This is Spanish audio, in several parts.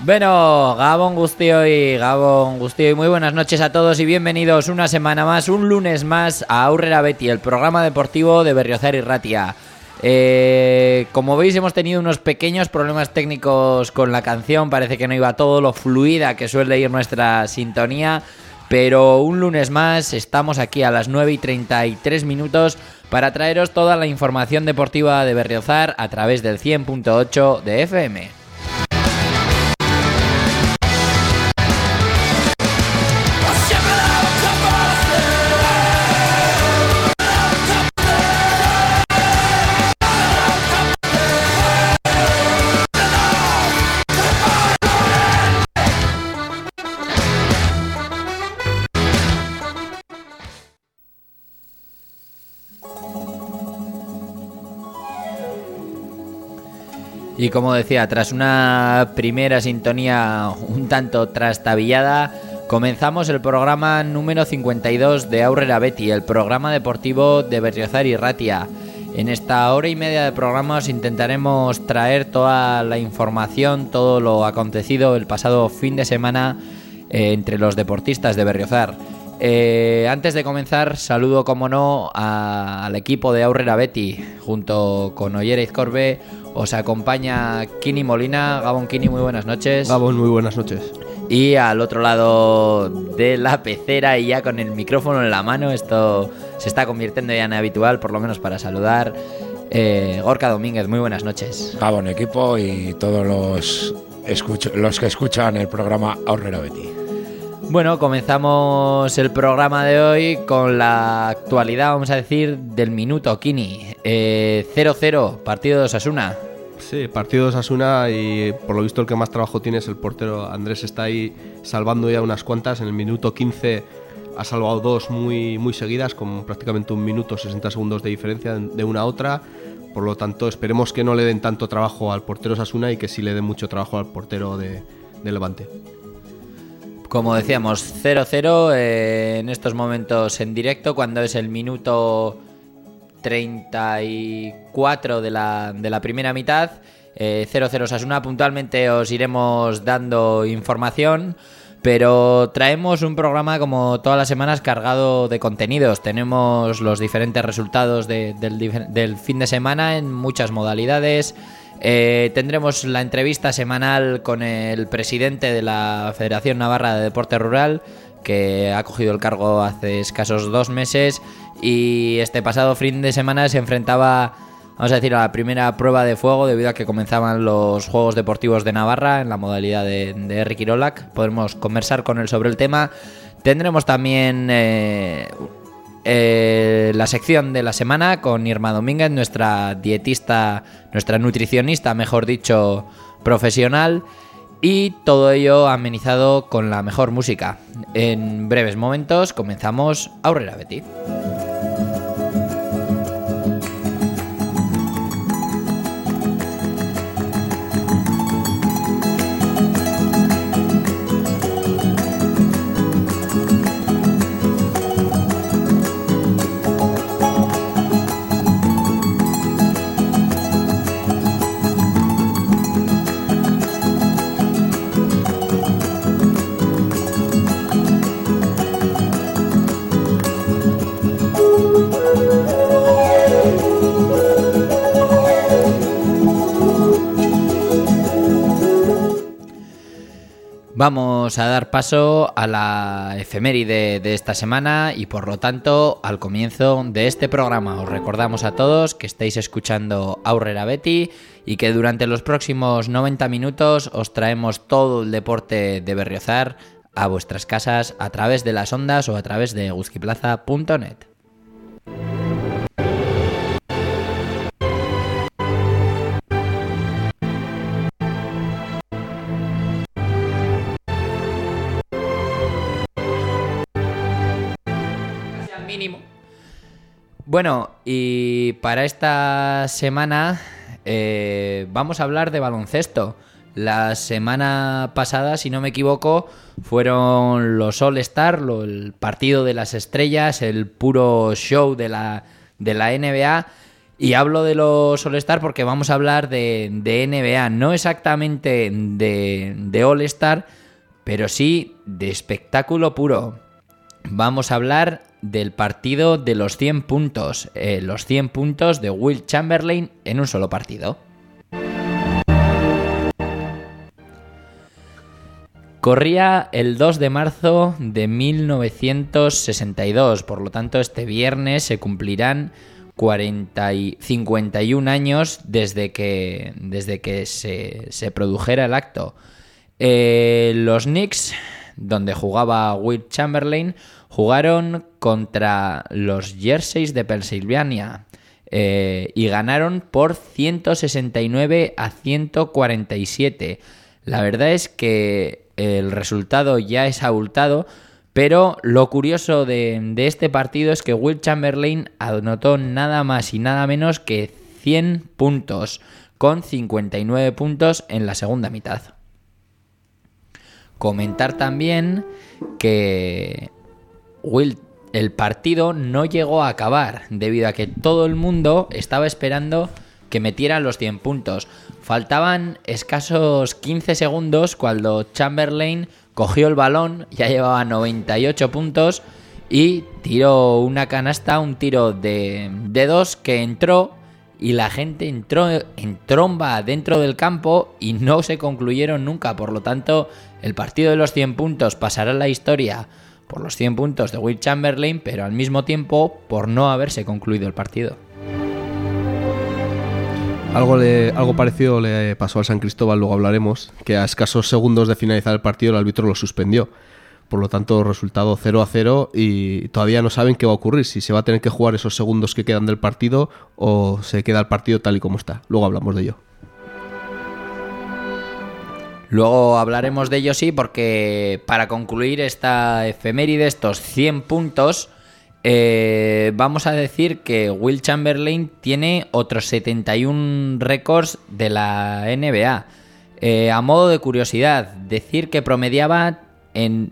Bueno, Gabon Guztioi, muy buenas noches a todos y bienvenidos una semana más, un lunes más a Aurrera Beti, el programa deportivo de Berriozar y Ratia. Como veis, hemos tenido unos pequeños problemas técnicos con la canción, parece que no iba todo lo fluida que suele ir nuestra sintonía, pero un lunes más estamos aquí a las 9:33 para traeros toda la información deportiva de Berriozar a través del 100.8 de FM. Y como decía, tras una primera sintonía un tanto trastabillada, comenzamos el programa número 52 de Aurrera Beti, el programa deportivo de Berriozar y Ratia. En esta hora y media de programa os intentaremos traer toda la información, todo lo acontecido el pasado fin de semana entre los deportistas de Berriozar. Antes de comenzar, saludo como no al equipo de Aurrera Beti. Junto con Ollera Izcorbe os acompaña Kini Molina. Gabon, Kini, muy buenas noches. Gabon, muy buenas noches. Y al otro lado de la pecera y ya con el micrófono en la mano, esto se está convirtiendo ya en habitual, por lo menos para saludar, Gorka Domínguez, muy buenas noches. Gabon, equipo y todos los que escuchan el programa Aurrera Beti. Bueno, comenzamos el programa de hoy con la actualidad, vamos a decir, del minuto, Kini. 0-0, partido de Osasuna. Sí, partido de Osasuna y por lo visto el que más trabajo tiene es el portero. Andrés está ahí salvando ya unas cuantas. En el minuto 15 ha salvado dos muy seguidas, con prácticamente 1 minuto 60 segundos de diferencia de una a otra. Por lo tanto, esperemos que no le den tanto trabajo al portero Osasuna y que sí le den mucho trabajo al portero de Levante. Como decíamos, 0-0 en estos momentos en directo, cuando es el minuto 34 de la primera mitad. 0-0 Osasuna. Puntualmente os iremos dando información, pero traemos un programa como todas las semanas cargado de contenidos. Tenemos los diferentes resultados del fin de semana en muchas modalidades. Tendremos la entrevista semanal con el presidente de la Federación Navarra de Deporte Rural, que ha cogido el cargo hace escasos 2 meses y este pasado fin de semana se enfrentaba, vamos a decir, a la primera prueba de fuego debido a que comenzaban los Juegos Deportivos de Navarra en la modalidad de Herri Kirolak. Podremos conversar con él sobre el tema. Tendremos también la sección de la semana con Irma Domínguez, nuestra dietista, nuestra nutricionista, mejor dicho, profesional, y todo ello amenizado con la mejor música. En breves momentos comenzamos Aurrera Beti. Vamos a dar paso a la efeméride de esta semana y por lo tanto al comienzo de este programa. Os recordamos a todos que estáis escuchando Aurrera Beti y que durante los próximos 90 minutos os traemos todo el deporte de Berriozar a vuestras casas a través de las ondas o a través de guzquiplaza.net. Bueno, y para esta semana vamos a hablar de baloncesto. La semana pasada, si no me equivoco, fueron los All-Star, el partido de las estrellas, el puro show de la NBA. Y hablo de los All-Star porque vamos a hablar de NBA, no exactamente de All-Star, pero sí de espectáculo puro. Vamos a hablar del partido de los 100 puntos, los 100 puntos de Wilt Chamberlain en un solo partido. Corría el 2 de marzo de 1962, por lo tanto este viernes se cumplirán 51 años desde que se produjera el acto. Los Knicks, donde jugaba Wilt Chamberlain, jugaron contra los Jerseys de Pensilvania y ganaron por 169-147. La verdad es que el resultado ya es abultado, pero lo curioso de este partido es que Wilt Chamberlain anotó nada más y nada menos que 100 puntos, con 59 puntos en la segunda mitad. Comentar también que el partido no llegó a acabar debido a que todo el mundo estaba esperando que metieran los 100 puntos. Faltaban escasos 15 segundos cuando Chamberlain cogió el balón, ya llevaba 98 puntos y tiró una canasta, un tiro de dos que entró y la gente entró en tromba dentro del campo y no se concluyeron nunca. Por lo tanto, el partido de los 100 puntos pasará a la historia por los 100 puntos de Wilt Chamberlain, pero al mismo tiempo por no haberse concluido el partido. Algo parecido le pasó al San Cristóbal, luego hablaremos, que a escasos segundos de finalizar el partido el árbitro lo suspendió. Por lo tanto, resultado 0-0 y todavía no saben qué va a ocurrir, si se va a tener que jugar esos segundos que quedan del partido o se queda el partido tal y como está. Luego hablamos de ello. Luego hablaremos de ello, sí, porque para concluir esta efeméride, estos 100 puntos, vamos a decir que Wilt Chamberlain tiene otros 71 récords de la NBA. A modo de curiosidad, decir que promediaba en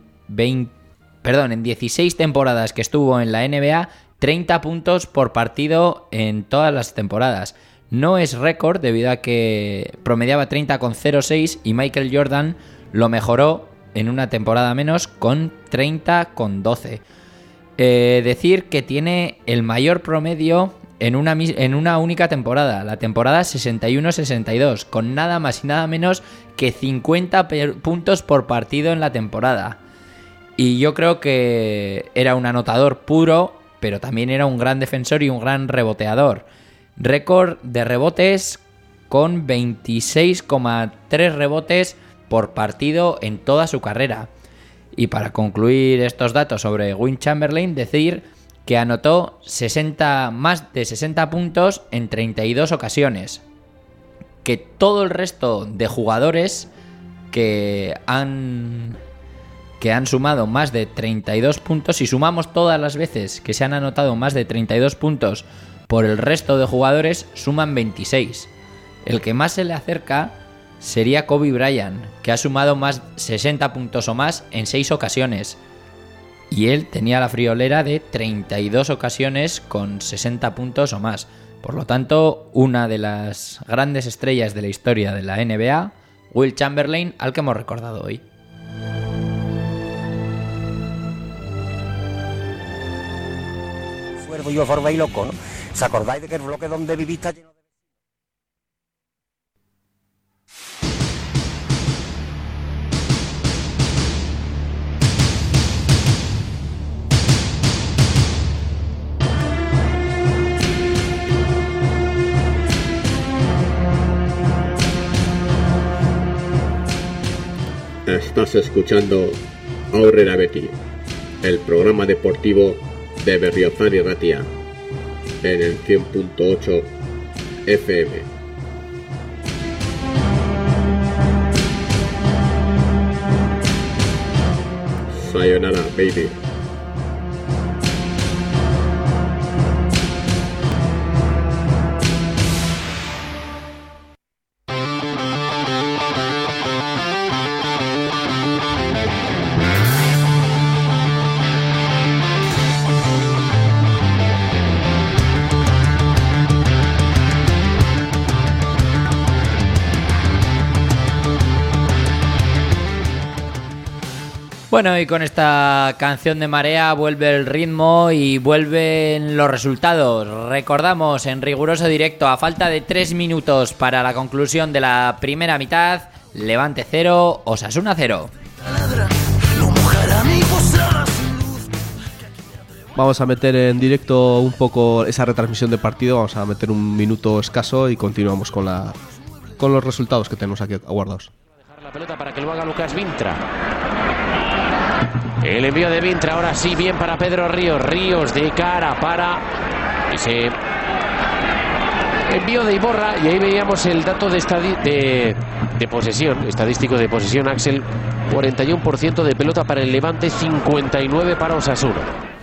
16 temporadas que estuvo en la NBA, 30 puntos por partido en todas las temporadas. No es récord debido a que promediaba 30,06 y Michael Jordan lo mejoró en una temporada menos con 30,12. Decir que tiene el mayor promedio en una única temporada, la temporada 61-62, con nada más y nada menos que 50 puntos por partido en la temporada. Y yo creo que era un anotador puro, pero también era un gran defensor y un gran reboteador. Récord de rebotes con 26,3 rebotes por partido en toda su carrera. Y para concluir estos datos sobre Wilt Chamberlain, decir que anotó más de 60 puntos en 32 ocasiones. Que todo el resto de jugadores que han sumado más de 32 puntos, si sumamos todas las veces que se han anotado más de 32 puntos por el resto de jugadores, suman 26. El que más se le acerca sería Kobe Bryant, que ha sumado más 60 puntos o más en 6 ocasiones. Y él tenía la friolera de 32 ocasiones con 60 puntos o más. Por lo tanto, una de las grandes estrellas de la historia de la NBA, Wilt Chamberlain, al que hemos recordado hoy. Yo forbéis loco, ¿no? ¿Os acordáis de que el bloque donde vivís está lleno de... Estás escuchando Aurrera Beti, el programa deportivo de Berriozar y Ratia, en el 100.8 FM. Sayonara, baby. Bueno, y con esta canción de marea vuelve el ritmo y vuelven los resultados. Recordamos en riguroso directo, a falta de 3 minutos para la conclusión de la primera mitad, Levante 0, Osasuna 0. Vamos a meter en directo un poco esa retransmisión de partido, vamos a meter un minuto escaso y continuamos con los resultados que tenemos aquí aguardados. Dejar la pelota para que lo haga Lucas Vintra. El envío de Vintra, ahora sí, bien para Pedro Ríos. Ríos de cara para ese envío de Iborra. Y ahí veíamos el dato de posesión, estadístico de posesión, Axel. 41% de pelota para el Levante, 59% para Osasuna.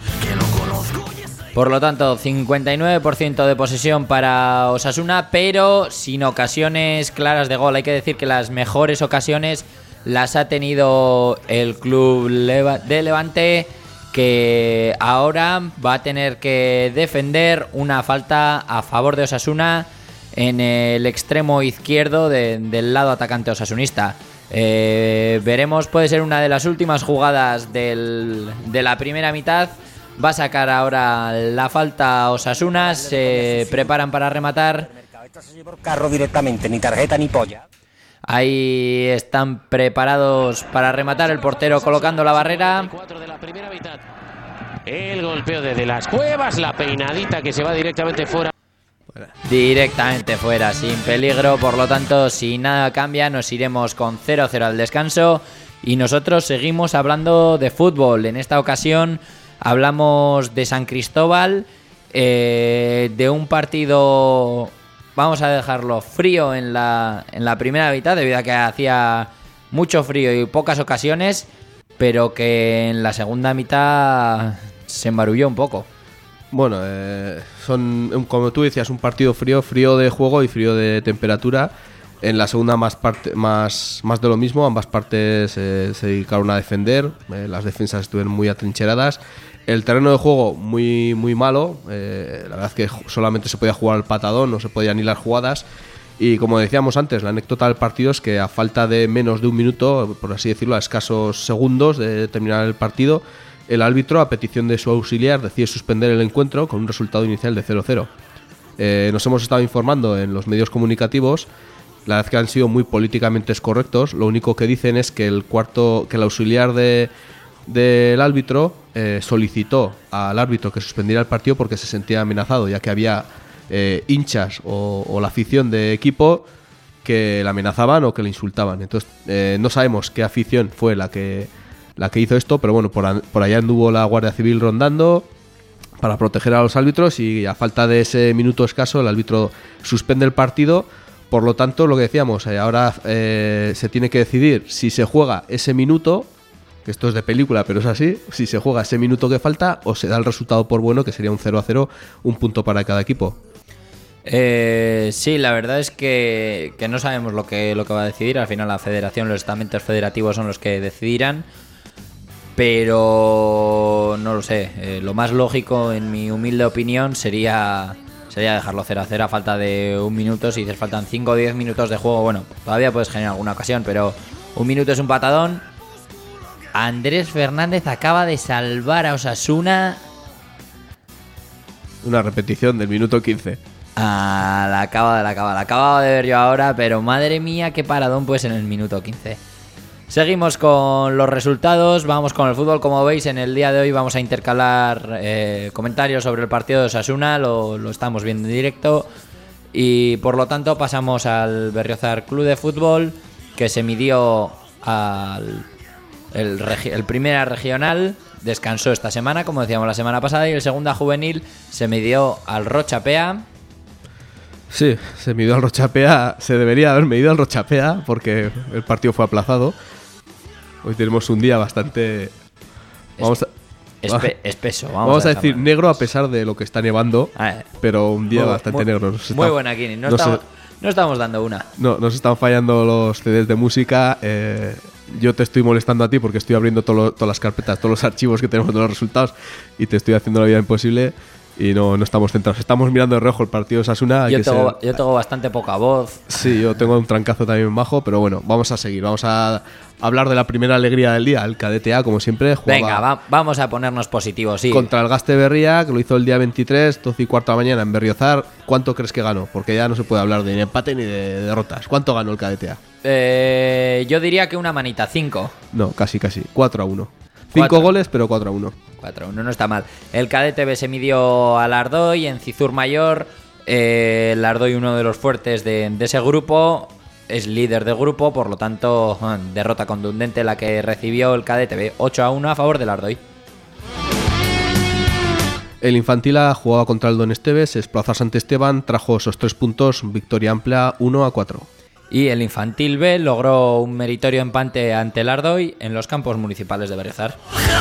Por lo tanto, 59% de posesión para Osasuna, pero sin ocasiones claras de gol. Hay que decir que las mejores ocasiones las ha tenido el club de Levante, que ahora va a tener que defender una falta a favor de Osasuna en el extremo izquierdo del lado atacante osasunista. Veremos, puede ser una de las últimas jugadas de la primera mitad. Va a sacar ahora la falta Osasuna, se preparan para rematar. Carro directamente, ni tarjeta ni polla. Ahí están preparados para rematar, el portero colocando la barrera. El golpeo desde las Cuevas, la peinadita que se va directamente fuera. Directamente fuera, sin peligro. Por lo tanto, si nada cambia, nos iremos con 0-0 al descanso. Y nosotros seguimos hablando de fútbol. En esta ocasión hablamos de San Cristóbal, de un partido, vamos a dejarlo frío en la primera mitad, debido a que hacía mucho frío y pocas ocasiones, pero que en la segunda mitad se embarulló un poco. Bueno, son, como tú decías, un partido frío de juego y frío de temperatura. En la segunda más de lo mismo, ambas partes se dedicaron a defender, las defensas estuvieron muy atrincheradas. El terreno de juego muy malo, la verdad es que solamente se podía jugar al patadón, no se podían hilar jugadas. Y como decíamos antes, la anécdota del partido es que a falta de menos de un minuto, por así decirlo, a escasos segundos de terminar el partido, el árbitro, a petición de su auxiliar, decide suspender el encuentro con un resultado inicial de 0-0. Nos hemos estado informando en los medios comunicativos. La verdad es que han sido muy políticamente correctos. Lo único que dicen es que el auxiliar del árbitro solicitó al árbitro que suspendiera el partido porque se sentía amenazado, ya que había hinchas o la afición de equipo que la amenazaban o que le insultaban. Entonces no sabemos qué afición fue la que hizo esto, pero bueno, por allá anduvo la Guardia Civil rondando para proteger a los árbitros y a falta de ese minuto escaso el árbitro suspende el partido. Por lo tanto, lo que decíamos, ahora se tiene que decidir si se juega ese minuto, que esto es de película, pero es así, si se juega ese minuto que falta o se da el resultado por bueno, que sería un 0-0, un punto para cada equipo. Sí, la verdad es que no sabemos lo que va a decidir. Al final la federación, los estamentos federativos son los que decidirán, pero no lo sé. Lo más lógico, en mi humilde opinión, sería dejarlo 0-0 a falta de un minuto. Si faltan 5 o 10 minutos de juego, bueno, todavía puedes generar alguna ocasión, pero un minuto es un patadón. Andrés Fernández acaba de salvar a Osasuna. Una repetición del minuto 15. La acabo de ver yo ahora, pero madre mía, qué paradón pues en el minuto 15. Seguimos con los resultados, vamos con el fútbol. Como veis, en el día de hoy vamos a intercalar comentarios sobre el partido de Osasuna, lo estamos viendo en directo. Y por lo tanto pasamos al Berriozar Club de Fútbol, que se midió el primera regional, descansó esta semana, como decíamos la semana pasada, y el segunda juvenil se midió al Rochapea. Sí, se midió al Rochapea, se debería haber medido al Rochapea porque el partido fue aplazado. Hoy tenemos un día bastante... espeso. Vamos a decir negro a pesar de lo que está nevando, pero un día bastante negro. Muy buena, Kini. No estamos dando una. No, nos están fallando los CDs de música. Yo te estoy molestando a ti porque estoy abriendo todas las carpetas, todos los archivos que tenemos de los resultados y te estoy haciendo la vida imposible. y no estamos centrados. Estamos mirando de reojo el partido de Osasuna. Yo tengo bastante poca voz. Sí, yo tengo un trancazo también bajo, pero bueno, vamos a seguir. Vamos a hablar de la primera alegría del día. El Cadete A, como siempre, jugaba... Venga, vamos a ponernos positivos, sí. Contra el Gaste Berría, que lo hizo el día 23, 12:15 de la mañana en Berriozar. ¿Cuánto crees que ganó? Porque ya no se puede hablar de ni empate ni de derrotas. ¿Cuánto ganó el Cadete A? Yo diría que una manita, 5. No, casi. 4-1. 5 goles, pero 4-1. 4-1, no está mal. El Cadete B se midió al Ardoy en Cizur Mayor. El Ardoy, uno de los fuertes de ese grupo, es líder de grupo, por lo tanto, derrota contundente la que recibió el Cadete B. 8-1 a favor del Ardoy. El Infantil A jugaba contra el Don Esteves, se desplazó a Sant Esteban, trajo esos 3 puntos, victoria amplia 1-4. Y el Infantil B logró un meritorio empate ante el Ardoy en los campos municipales de Berriozar.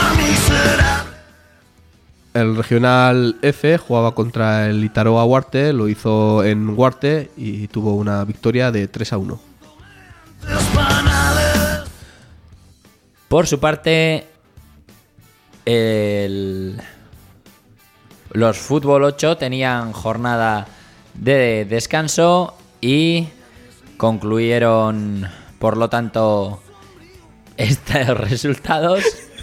El Regional F jugaba contra el Itaroa Huarte, lo hizo en Huarte y tuvo una victoria de 3-1. Por su parte, los Fútbol 8 tenían jornada de descanso y concluyeron, por lo tanto, estos resultados.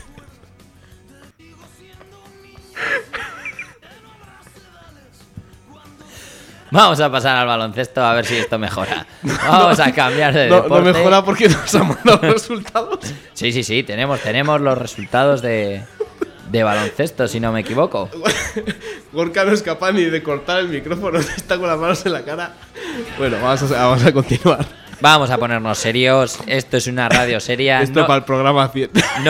Vamos a pasar al baloncesto a ver si esto mejora. Vamos a cambiar de deporte. No mejora porque nos han mandado los resultados. Sí, tenemos los resultados de baloncesto, si no me equivoco. Gorka no es capaz ni de cortar el micrófono, está con las manos en la cara. Bueno, vamos a continuar. Vamos a ponernos serios. Esto es una radio seria. Esto para el programa 100.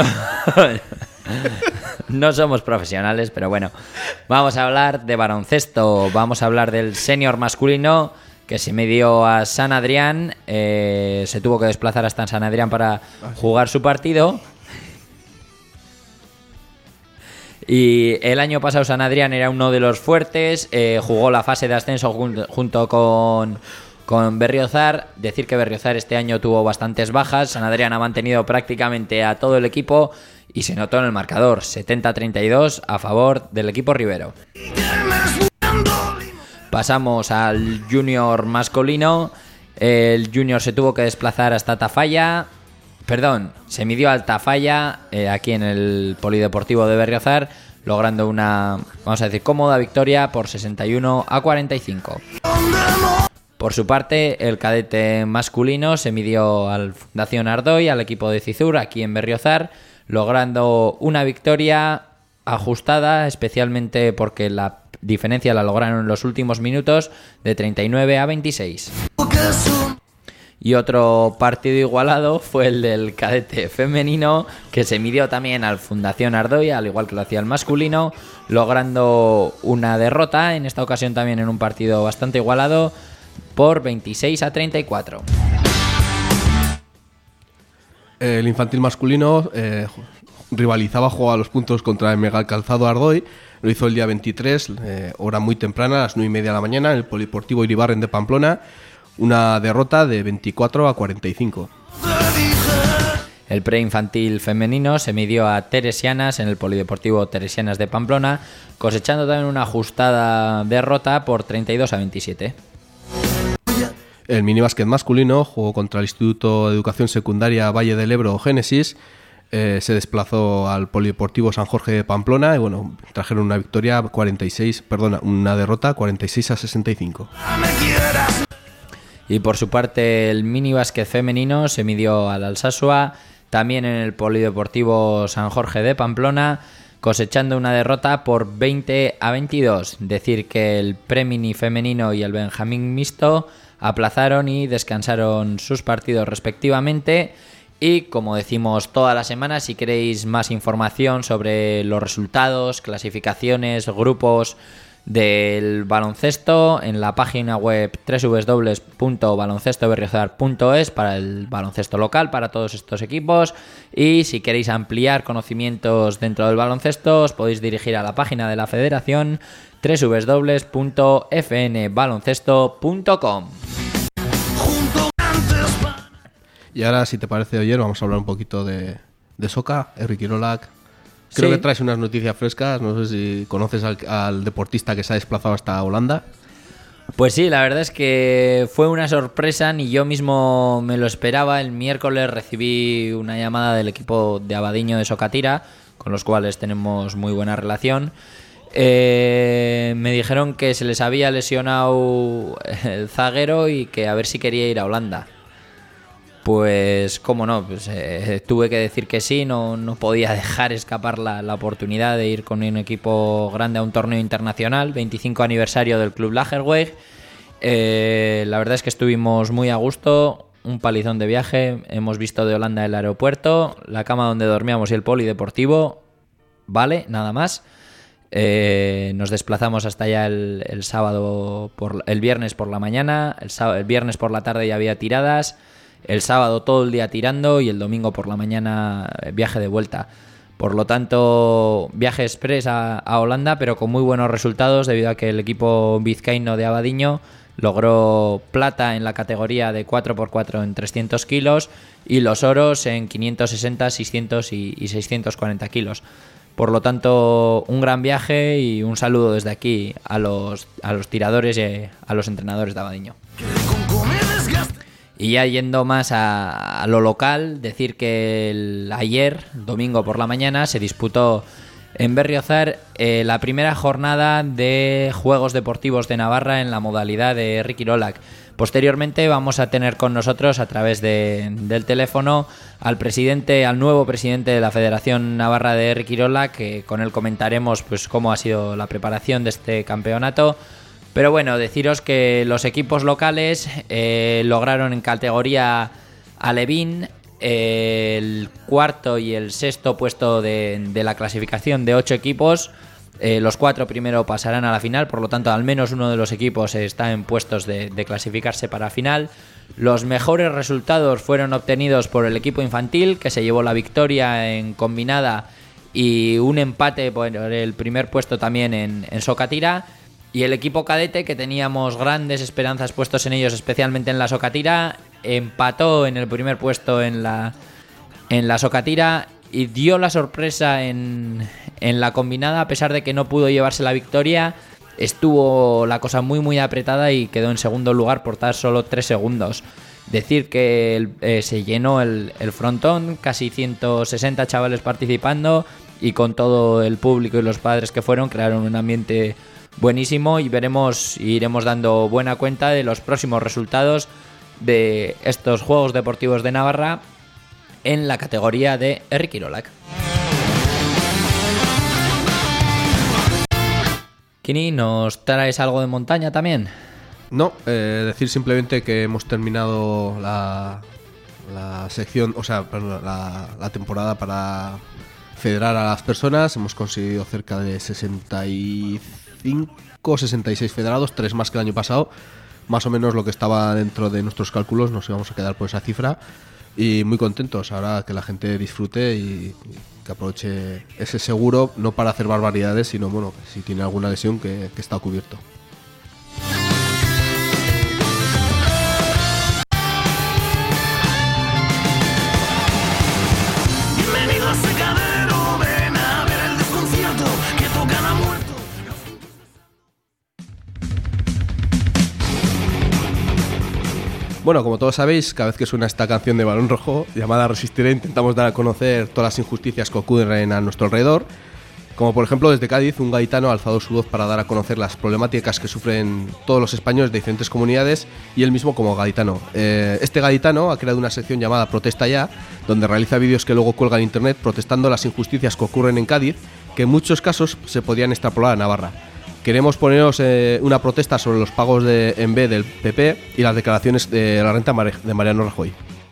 No somos profesionales, pero bueno. Vamos a hablar de baloncesto. Vamos a hablar del senior masculino que se midió a San Adrián. Se tuvo que desplazar hasta San Adrián para jugar su partido. Y el año pasado San Adrián era uno de los fuertes. Jugó la fase de ascenso junto con Berriozar. Decir que Berriozar este año tuvo bastantes bajas. San Adrián ha mantenido prácticamente a todo el equipo y se notó en el marcador, 70-32 a favor del equipo ribero. Pasamos al junior masculino. El junior se tuvo que desplazar hasta Tafalla. Se midió al Tafalla aquí en el Polideportivo de Berriozar, logrando una, vamos a decir, cómoda victoria por 61-45. Por su parte, el cadete masculino se midió al Fundación Ardoy, al equipo de Cizur, aquí en Berriozar, logrando una victoria ajustada, especialmente porque la diferencia la lograron en los últimos minutos, de 39-26. Y otro partido igualado fue el del cadete femenino, que se midió también al Fundación Ardoy, al igual que lo hacía el masculino, logrando una derrota, en esta ocasión también en un partido bastante igualado, por 26-34. El infantil masculino rivalizaba, jugaba a los puntos contra el Mega Calzado Ardoy. Lo hizo el día 23, hora muy temprana, a las 9:30 de la mañana, en el Polideportivo Iribarren de Pamplona. Una derrota de 24-45. El preinfantil femenino se midió a Teresianas en el Polideportivo Teresianas de Pamplona, cosechando también una ajustada derrota por 32-27. El minibásquet masculino jugó contra el Instituto de Educación Secundaria Valle del Ebro Génesis. Se desplazó al Polideportivo San Jorge de Pamplona y bueno, trajeron una una derrota 46-65. Y por su parte el minibásquet femenino se midió al Alsasua, también en el Polideportivo San Jorge de Pamplona, cosechando una derrota por 20-22. Decir que el premini femenino y el Benjamín mixto aplazaron y descansaron sus partidos respectivamente. Y como decimos toda la semana, si queréis más información sobre los resultados, clasificaciones, grupos del baloncesto, en la página web www.baloncestoberriozar.es para el baloncesto local, para todos estos equipos. Y si queréis ampliar conocimientos dentro del baloncesto, os podéis dirigir a la página de la federación www.fnbaloncesto.com. Y ahora, si te parece, Oyer, vamos a hablar un poquito de Soca, Herri Kirolak. Creo Sí. que traes unas noticias frescas. No sé si conoces al deportista que se ha desplazado hasta Holanda. Pues sí, la verdad es que fue una sorpresa, ni yo mismo me lo esperaba. El miércoles recibí una llamada del equipo de Abadiño de Socatira, con los cuales tenemos muy buena relación. Me dijeron que se les había lesionado el zaguero y que a ver si quería ir a Holanda. Pues cómo no, pues, tuve que decir que sí, no podía dejar escapar la oportunidad de ir con un equipo grande a un torneo internacional, 25 aniversario del Club Lagerweg. La verdad es que estuvimos muy a gusto, un palizón de viaje, hemos visto de Holanda el aeropuerto, la cama donde dormíamos y el polideportivo, vale, nada más. Nos desplazamos hasta allá el sábado, el viernes por la mañana, el viernes por la tarde ya había tiradas. El sábado todo el día tirando y el domingo por la mañana viaje de vuelta. Por lo tanto, viaje express a Holanda, pero con muy buenos resultados debido a que el equipo vizcaíno de Abadiño logró plata en la categoría de 4x4 en 300 kilos y los oros en 560, 600 y 640 kilos. Por lo tanto, un gran viaje y un saludo desde aquí a los tiradores y a los entrenadores de Abadiño. Y ya yendo más a lo local, decir que ayer, domingo por la mañana, se disputó en Berriozar la primera jornada de Juegos Deportivos de Navarra en la modalidad de Herri Kirolak. Posteriormente vamos a tener con nosotros a través del teléfono al nuevo presidente de la Federación Navarra de Herri Kirolak, que con él comentaremos pues cómo ha sido la preparación de este campeonato. Pero bueno, deciros que los equipos locales lograron en categoría alevín el cuarto y el sexto puesto de la clasificación de 8 equipos. Los 4 primero pasarán a la final, por lo tanto al menos uno de los equipos está en puestos de clasificarse para final. Los mejores resultados fueron obtenidos por el equipo infantil, que se llevó la victoria en combinada y un empate por el primer puesto también en Socatira. Y el equipo cadete, que teníamos grandes esperanzas puestos en ellos, especialmente en la Socatira, empató en el primer puesto en la Socatira y dio la sorpresa en la combinada, a pesar de que no pudo llevarse la victoria. Estuvo la cosa muy muy apretada y quedó en segundo lugar por tan solo 3 segundos. Decir que se llenó el frontón, casi 160 chavales participando, y con todo el público y los padres que fueron, crearon un ambiente buenísimo, y iremos dando buena cuenta de los próximos resultados de estos Juegos Deportivos de Navarra en la categoría de Herri Kirolak. Kini, ¿nos traes algo de montaña también? No, decir simplemente que hemos terminado la sección, o sea, perdón, la temporada para federar a las personas. Hemos conseguido cerca de 66 federados, 3 más que el año pasado. Más o menos lo que estaba dentro de nuestros cálculos, nos íbamos a quedar por esa cifra. Y muy contentos, ahora que la gente disfrute y que aproveche ese seguro, no para hacer barbaridades, sino bueno, si tiene alguna lesión que está cubierto. Bueno, como todos sabéis, cada vez que suena esta canción de Balón Rojo, llamada Resistiré, intentamos dar a conocer todas las injusticias que ocurren a nuestro alrededor. Como por ejemplo, desde Cádiz, un gaditano ha alzado su voz para dar a conocer las problemáticas que sufren todos los españoles de diferentes comunidades, y él mismo como gaditano. Este gaditano ha creado una sección llamada Protesta Ya, donde realiza vídeos que luego cuelga en internet protestando las injusticias que ocurren en Cádiz, que en muchos casos se podían extrapolar a Navarra. Queremos poneros una protesta sobre los pagos en B del PP y las declaraciones de la renta de Mariano Rajoy.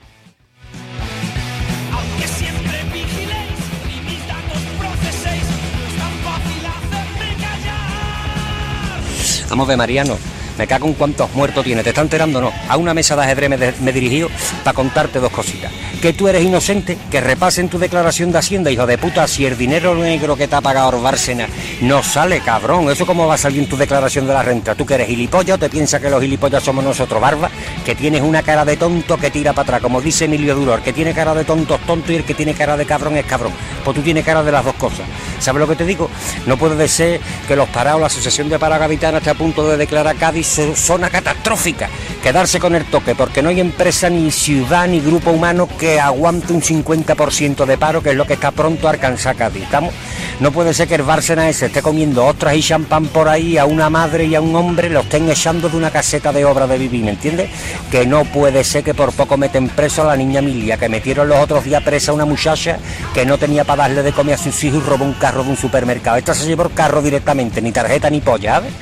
Aunque siempre vigiléis y mis datos proceséis, no es tan fácil hacerme callar. Vamos a ver, Mariano, Me cago en cuántos muertos tiene. ¿Te está enterando o no? A una mesa de ajedrez me he dirigido para contarte dos cositas. Que tú eres inocente, que repasen tu declaración de Hacienda, hijo de puta. Si el dinero negro que te ha pagado Bárcena no sale, cabrón. ¿Eso cómo va a salir en tu declaración de la renta? ¿Tú que eres gilipollas o te piensas que los gilipollas somos nosotros, barba? Que tienes una cara de tonto que tira para atrás. Como dice Emilio Duro, el que tiene cara de tonto es tonto y el que tiene cara de cabrón es cabrón. Pues tú tienes cara de las dos cosas. ¿Sabes lo que te digo? No puede ser que los parados, la Asociación de Paragavitanos esté a punto de declarar Cádiz zona catastrófica. Quedarse con el toque, porque no hay empresa, ni ciudad, ni grupo humano que aguante un 50% de paro, que es lo que está pronto a alcanzar Cádiz. ¿Estamos? No puede ser que el Bárcena ese esté comiendo ostras y champán por ahí, a una madre y a un hombre lo estén echando de una caseta de obra de vivir, ¿me entiendes? Que no puede ser que por poco meten preso a la niña Emilia, que metieron los otros días presa a una muchacha que no tenía para darle de comer a sus hijos y robó un carro de un supermercado. Esta se llevó el carro directamente, ni tarjeta ni polla, ¿sabes?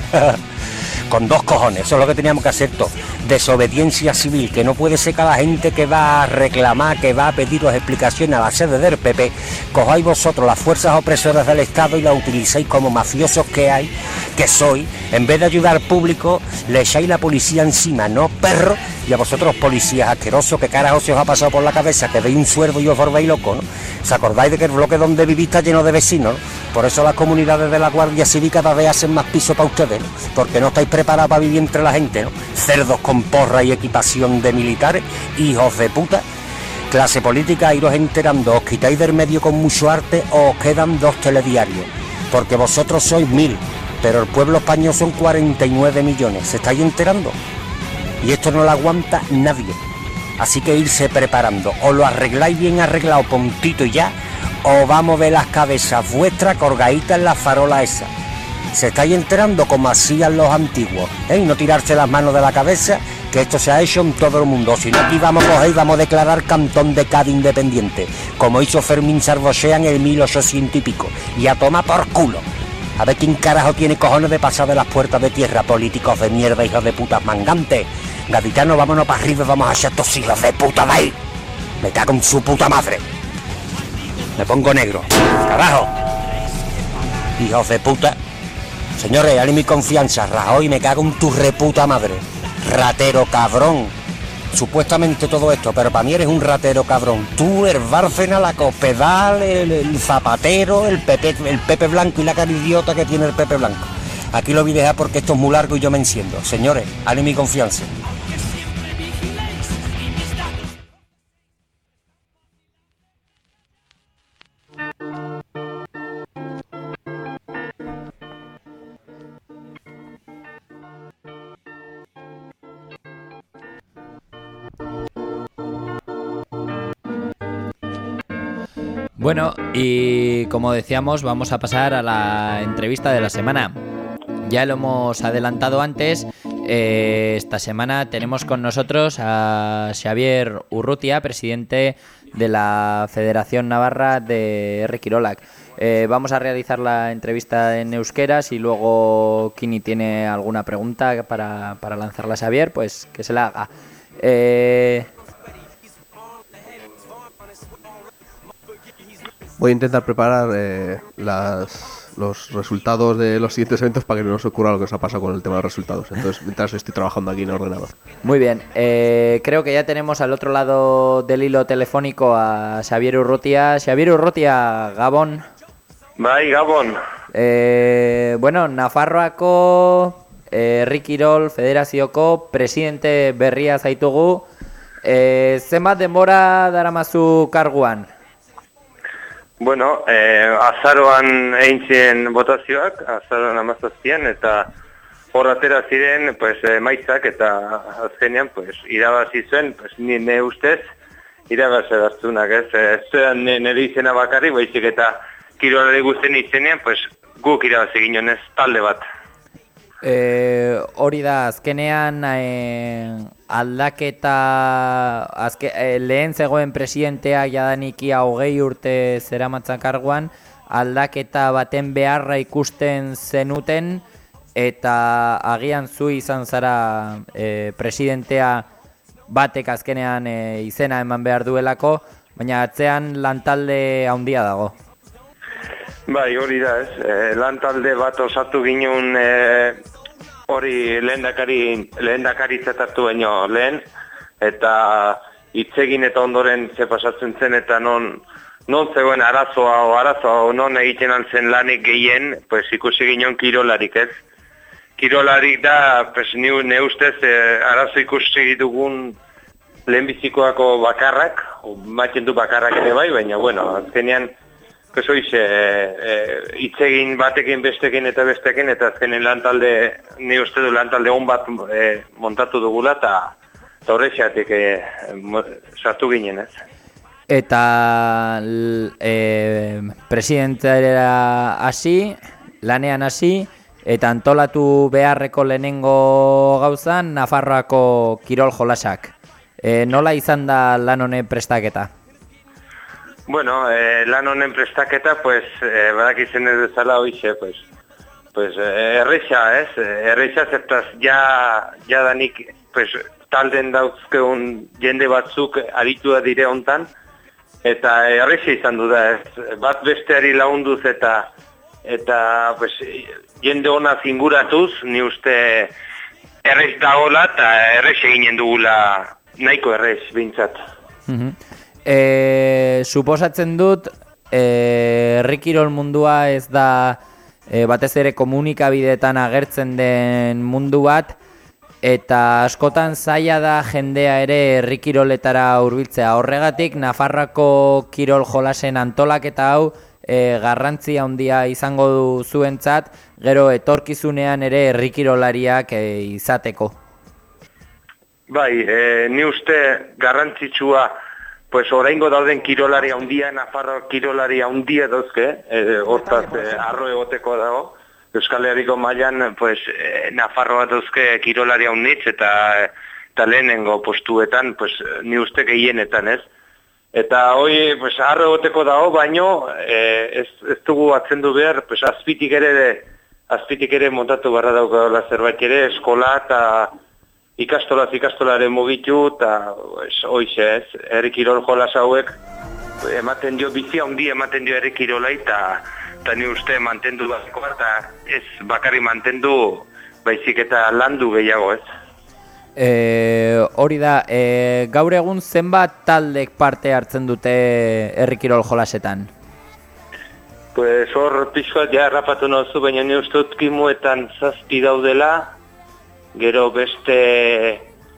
Con dos cojones, eso es lo que teníamos que hacer todo. Desobediencia civil, que no puede ser que la gente que va a reclamar, que va a pediros explicaciones a la sede del PP, cojáis vosotros las fuerzas opresoras del Estado y las utilicéis como mafiosos que sois, en vez de ayudar al público, le echáis la policía encima, ¿no, perro? Y a vosotros, policías asquerosos, ¿qué carajo se os ha pasado por la cabeza? Que veis un suerdo y os volvéis locos, ¿no? ¿Os acordáis de que el bloque donde vivís está lleno de vecinos, ¿no? Por eso las comunidades de la Guardia Civil cada vez hacen más piso para ustedes, ¿no? Porque no estáis preparados para vivir entre la gente, ¿no? Cerdos con porra y equipación de militares, hijos de puta. Clase política, iros enterando, os quitáis del medio con mucho arte o os quedan 2 telediarios. Porque vosotros sois 1000, pero el pueblo español son 49 millones, ¿se estáis enterando? Y esto no lo aguanta nadie. Así que irse preparando, o lo arregláis bien arreglado, puntito y ya, o vamos a ver las cabezas vuestras colgaditas en la farola esa. ¿Se estáis enterando como hacían los antiguos? Y no tirarse las manos de la cabeza, que esto se ha hecho en todo el mundo. Si no, aquí vamos a coger y vamos a declarar Cantón de Cádiz independiente, como hizo Fermín Sarbochea en el 1800 y pico. Y a tomar por culo. A ver quién carajo tiene cojones de pasar de las puertas de tierra, políticos de mierda, hijos de putas mangantes. Gaditanos, vámonos para arriba y vamos a echar estos hijos de puta de ahí. Me cago en su puta madre. Me pongo negro. Carajo. Hijos de puta. Señores, dale mi confianza. Rajoy, me cago en tu reputa madre. Ratero cabrón. Supuestamente todo esto, pero para mí eres un ratero cabrón. Tú, el Bárcena, la Cospedal, el Zapatero, el Pepe Blanco y la cara idiota que tiene el Pepe Blanco. Aquí lo voy a dejar porque esto es muy largo y yo me enciendo. Señores, dale mi confianza. Bueno, y como decíamos, vamos a pasar a la entrevista de la semana. Ya lo hemos adelantado antes. Esta semana tenemos con nosotros a Xavier Urrutia, presidente de la Federación Navarra de R. Kirolak. Vamos a realizar la entrevista en euskeras y luego Kini tiene alguna pregunta para lanzarla a Xavier, pues que se la haga. Voy a intentar preparar los resultados de los siguientes eventos para que no nos ocurra lo que os ha pasado con el tema de los resultados. Entonces, mientras estoy trabajando aquí en el ordenador. Muy bien. Creo que ya tenemos al otro lado del hilo telefónico a Xavier Urrutia. Xavier Urrutia, Gabón. Bai, Gabón. Bueno, Nafarroako Herri Kirol Federazioko presidente berria zaitugu. Zenbat denbora daramazu karguan? Bueno, azaroan egin ziren botazioak, azaroan 17an, eta hor atera ziren pues, emaitzak, eta azkenean pues, irabazi zuen, pues, nire ustez, irabazi daztunak, ez zuen nire izena bakarri, baizik eta kirolari guztien izenean, pues, guk irabazi ginen ez talde bat. Hori da, azkenean aldaketa lehen zegoen presidentea jadanik ia 20 urte zeramatzan karguan, aldaketa baten beharra ikusten zenuten eta agian zu izan zara presidentea batek azkenean izena eman behar duelako, baina atzean lantalde handia dago. Bai, hori da ez, lantalde bat osatu ginen hori lehendakaritza hartu baino lehen, eta hitzegin eta ondoren ze pasatzen zen, eta non zegoen arazoa, non egiten altzen lanik gehien, pues ikusi ginen kirolarik, ez? Kirolarik da, pues ne ustez, arazo ikusi dugun lehenbizikoako bakarrak, maiten du bakarrak ere bai, baina, bueno, azkenean, pues hitzegin batekin, bestekin, eta azkenen lantalde, ne uste du lantalde hon bat montatu dugula, eta horrexatik sartu ginen, ez? Eta presidentera hasi, lanean hasi, eta antolatu beharreko lehenengo gauzan Nafarroako kirol jolasak. Nola izan da lan honen prestaketa? Bueno, lan honen prestaketa, pues, badakizen ez bezala hoize, pues, erreixa, ez? Erreixa zertaz, ja danik, pues, talden dauzkeun jende batzuk aritua dire hontan, eta erreixa izan du da, ez? Bat besteari lagunduz eta pues, jende ona zinguratuz, ni uste erreiz dagoela eta erreiz eginen dugula nahiko erreiz bintzat. Suposatzen dut, herrikirol mundua ez da batez ere komunikabideetan agertzen den mundu bat, eta askotan zaila da jendea ere herrikiroletara hurbiltzea. Horregatik, Nafarroako kirol jolasen antolaketa hau garrantzi handia izango du zuentzat, gero etorkizunean ere herrikirolariak izateko. Bai, ni uste garrantzitsua, pues oraingo dauden kirolari handia, Nafarro kirolari handia dauzke, hortaz arro egoteko dago. Euskal Herriko mailan, pues, Nafarroa dauzke kirolari handitz eta lehenengo postuetan, pues, ni uste gehienetan, ez? Eta hoi, pues, arro egoteko dago, baino, ez dugu atzendu behar, pues, azpitik ere montatu barra daukala zerbait ere, eskola eta ikastolaren mugitu, eta hoize, ez? Herrikirol jolas hauek, ematen dio bizi handi, ematen dio herrikirola, eta ni uste mantendu bazko, eta ez bakarri mantendu, baizik eta landu gehiago, ez? Hori da, gaur egun zenbat taldek parte hartzen dute herrikirol jolasetan? Pues hor pixkoat ja errapatu nozu, baina ni uste dut kimuetan 7 daudela, gero beste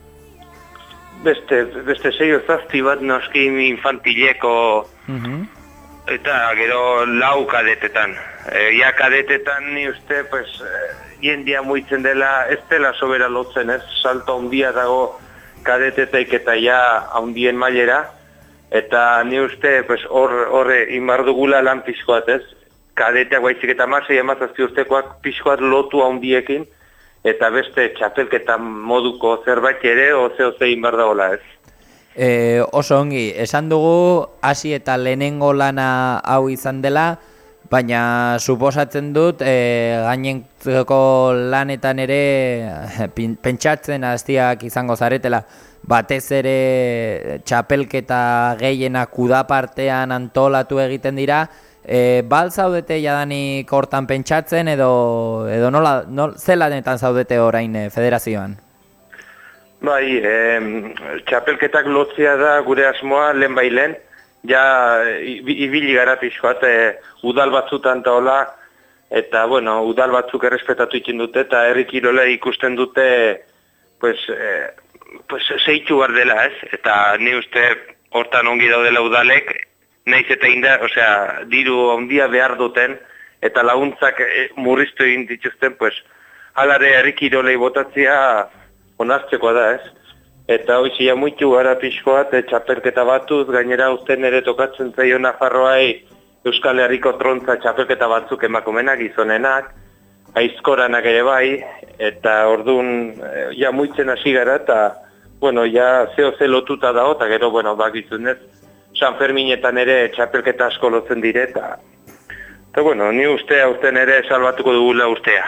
6 o 7 bat noski infantileko, eta gero 4 kadetetan. Ja kadetetan ni uste, pues, jendia muitzen dela, ez dela sobera lotzen, ez? Salto handia dago kadetetaik eta ja handien mailera, eta ni uste, pues, horre inbar dugula lan pixkoat, ez? Kadeteak baizik eta 16-17 urtekoak pixkoat lotu handiekin, eta beste txapelketa moduko zerbait ere, oze inbar dagoela, ez? Oso ongi, esan dugu hasi eta lehenengo lana hau izan dela, baina suposatzen dut gainentzeko lanetan ere pentsatzen hastiak izango zaretela, batez ere txapelketa gehienak udapartean antolatu egiten dira. Bal zaudete jadanik hortan pentsatzen edo nola zelanetan zaudete orain federazioan? Bai, txapelketak lotzea da gure asmoa lehen bailen, ja ibili gara pixkoat udal batzutan eta hola, eta bueno, udal batzuk errespetatu ikin dute eta herrikirola ikusten dute pues zeitu behar dela, ez? Eta ni uste hortan ongi daudela udalek, nahiz eta osea, diru handia behar duten, eta laguntzak murriztu egin dituzten, pues, alare herrikirolei botatzea onartzekoa da, ez? Eta hoizia muitu gara pixkoat, txapelketa batuz, gainera usten ere tokatzen zaio Nafarroai Euskal Herriko trontza txapelketa batzuk emakumenak, gizonenak, aizkoranak ere bai, eta orduan ja muitzen hasi gara, eta, bueno, ja zeo lotuta dago, eta gero, bueno, bakitzunez, San Ferminetan ere txapelketa asko lotzen dire, eta bueno, ni ustea urten ere salbatuko dugula ustea.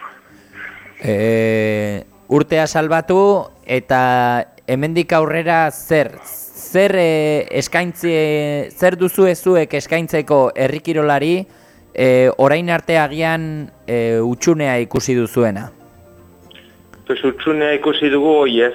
Urtea salbatu, eta hemendik aurrera zer duzu zuek eskaintzeko herrikirolari orain arte agian utxunea ikusi duzuena? pues utxunea ikusi dugu hoi ez,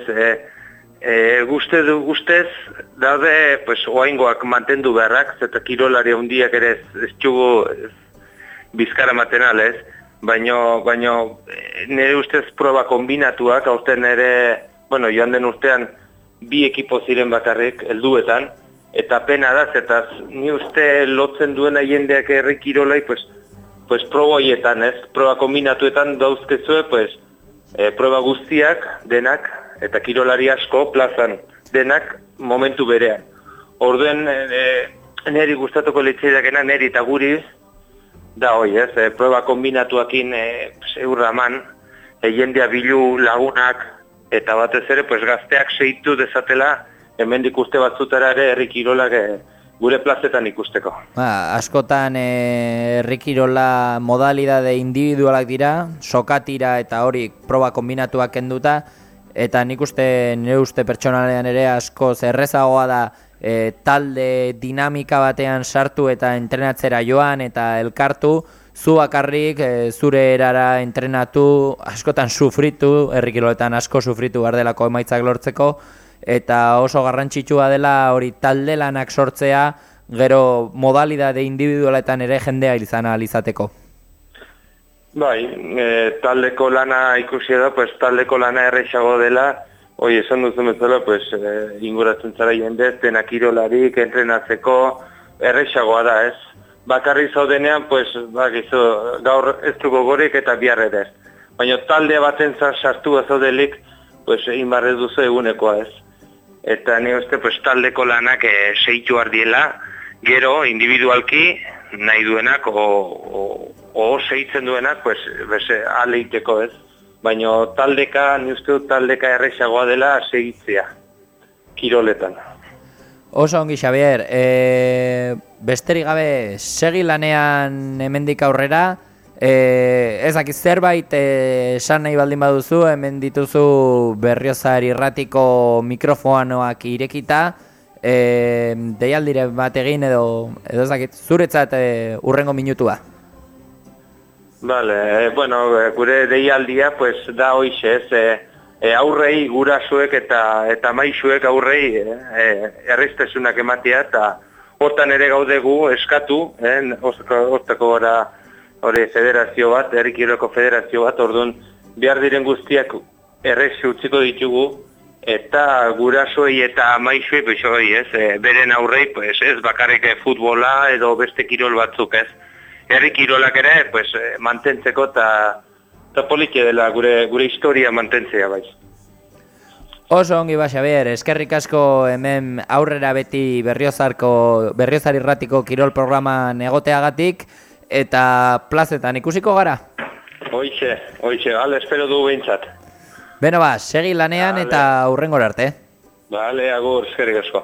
guztez daude pues, oaingoak mantendu beharrak, eta kirolari handiak ere ez txugu bizkara matenal ez, baino nire ustez proba kombinatuak, aurten ere, bueno, joan den urtean bi ekipo ziren bakarrik, helduetan, eta pena da, eta ni uste lotzen duena jendeak herri kirolai, pues proba hoietan ez, proba kombinatuetan dauzkezue, pues, proba guztiak, denak, eta kirolari asko plazan denak momentu berean. Orduen neri gustatuko litzaideakena, neri eta guri da hoi, ez? Proba kombinatuakin eurraman, jendea bilu lagunak, eta batez ere pues, gazteak segitu dezatela, hemendik urte batzutara ere herri kirolak gure plazetan ikusteko. Askotan herri kirola modalidade individualak dira, sokatira eta hori proba kombinatuak kenduta, eta nik uste, nire uste pertsonalean ere askoz errezagoa da talde dinamika batean sartu eta entrenatzera joan eta elkartu, zu bakarrik zure erara entrenatu, askotan sufritu, herri kiroletan asko sufritu gardelako emaitzak lortzeko, eta oso garrantzitsua dela hori talde lanak sortzea, gero modalidade individualetan ere jendea izateko. Bai, taldeko lana ikusi da, pues taldeko lana errexago dela, hoi esan duzu bezala, pues inguratzen zara jendez, dena kirolarik, entrenatzeko, errexagoa da, ez? Bakarri zaudenean, pues, bakizu, gaur ez dugu gorik eta bihar ere. Baina talde baten sartu zaudelik, pues, inbarre duzu egunekoa, ez? Eta ni uste, pues, taldeko lanak segitu ardiela, gero, individualki, nahi duenak, o segitzen duenak, pues, aleiteko, ez? Baina taldeka, ni uste dut taldeka errexagoa dela segitzea, kiroletan. Oso ongi, Xabier, besterik gabe segi lanean hemendik aurrera, ezakit zerbait esan nahi baldin baduzu, hemen dituzu Berriozar irratiko mikrofonoak irekita, deialdire bat egin edo ezakit, zuretzat urrengo minutua. Vale, bueno, gure deialdia pues da hoixe, ez, aurrei gurasuek eta maisuek aurrei erreztasunak ematea eta hortan ere gaudegu eskatu, hortako gara hori federazio bat, herri kiroleko federazio bat, orduan behar diren guztiak errexi utziko ditugu eta gurasuei eta maisuei, pues, beren aurrei, pues, ez bakarrik futbola edo beste kirol batzuk, ez. Herri kirolak ere, pues, mantentzeko eta politia dela gure historia mantentzea, bai. Oso ongi ba, Xabier, eskerrik asko hemen aurrera beti Berriozar irratiko kirol programan egoteagatik, eta plazetan ikusiko gara? Hoixe, bale, espero du behintzat. Beno ba, segi lanean vale. Eta hurrengora arte. Bale, agur, eskerrik asko.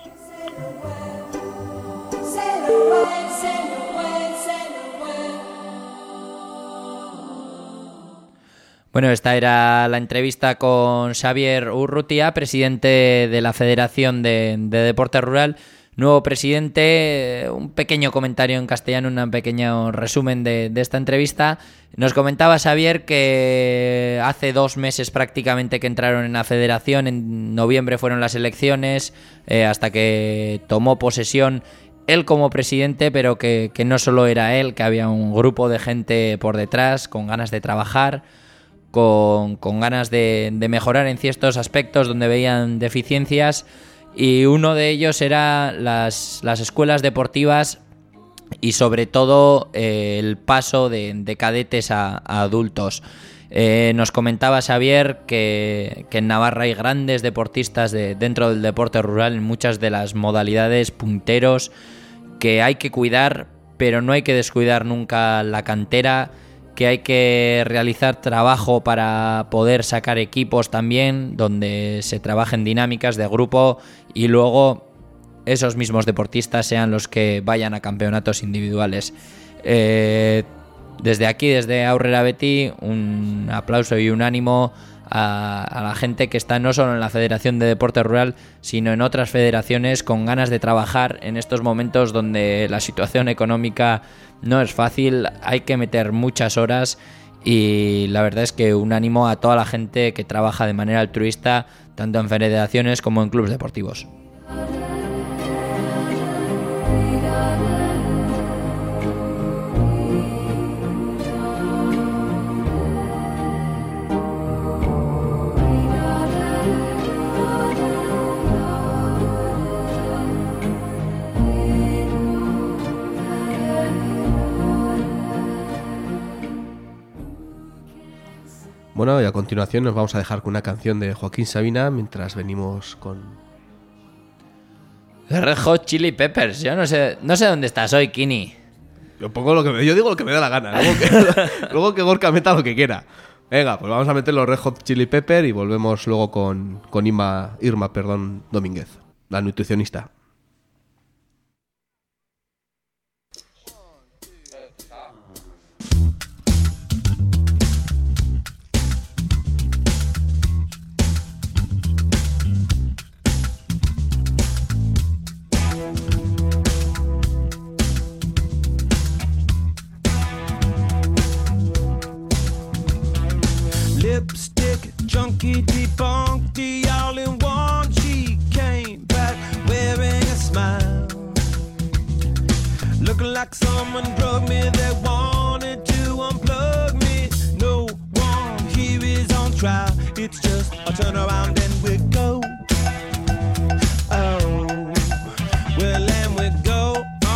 Bueno, esta era la entrevista con Xabier Urrutia, presidente de la Federación de Deporte Rural. Nuevo presidente, un pequeño comentario en castellano, un pequeño resumen de esta entrevista. Nos comentaba Xabier que hace 2 meses prácticamente que entraron en la federación, en noviembre fueron las elecciones, hasta que tomó posesión él como presidente, pero que no solo era él, que había un grupo de gente por detrás con ganas de trabajar, con ganas de mejorar en ciertos aspectos donde veían deficiencias, y uno de ellos era las escuelas deportivas y sobre todo el paso de cadetes a adultos. Nos comentaba Xavier que en Navarra hay grandes deportistas dentro del deporte rural en muchas de las modalidades, punteros, que hay que cuidar, pero no hay que descuidar nunca la cantera, que hay que realizar trabajo para poder sacar equipos también, donde se trabajen dinámicas de grupo y luego esos mismos deportistas sean los que vayan a campeonatos individuales. Desde aquí, desde Aurrera Beti, un aplauso y un ánimo a la gente que está no solo en la Federación de Deporte Rural, sino en otras federaciones con ganas de trabajar en estos momentos donde la situación económica no es fácil, hay que meter muchas horas y la verdad es que un ánimo a toda la gente que trabaja de manera altruista tanto en federaciones como en clubes deportivos. Bueno, y a continuación nos vamos a dejar con una canción de Joaquín Sabina mientras venimos con... Red Hot Chili Peppers. Yo no sé dónde estás hoy, Kini. Yo digo lo que me da la gana. Luego que Gorka meta lo que quiera. Venga, pues vamos a meter los Red Hot Chili Pepper y volvemos luego con Irma Domínguez, la nutricionista. Lipstick, junkie, debunked the all-in-one. She came back wearing a smile, looking like someone drugged me. They wanted to unplug me. No one here is on trial. It's just a turn around and we go. Oh, well, and we go.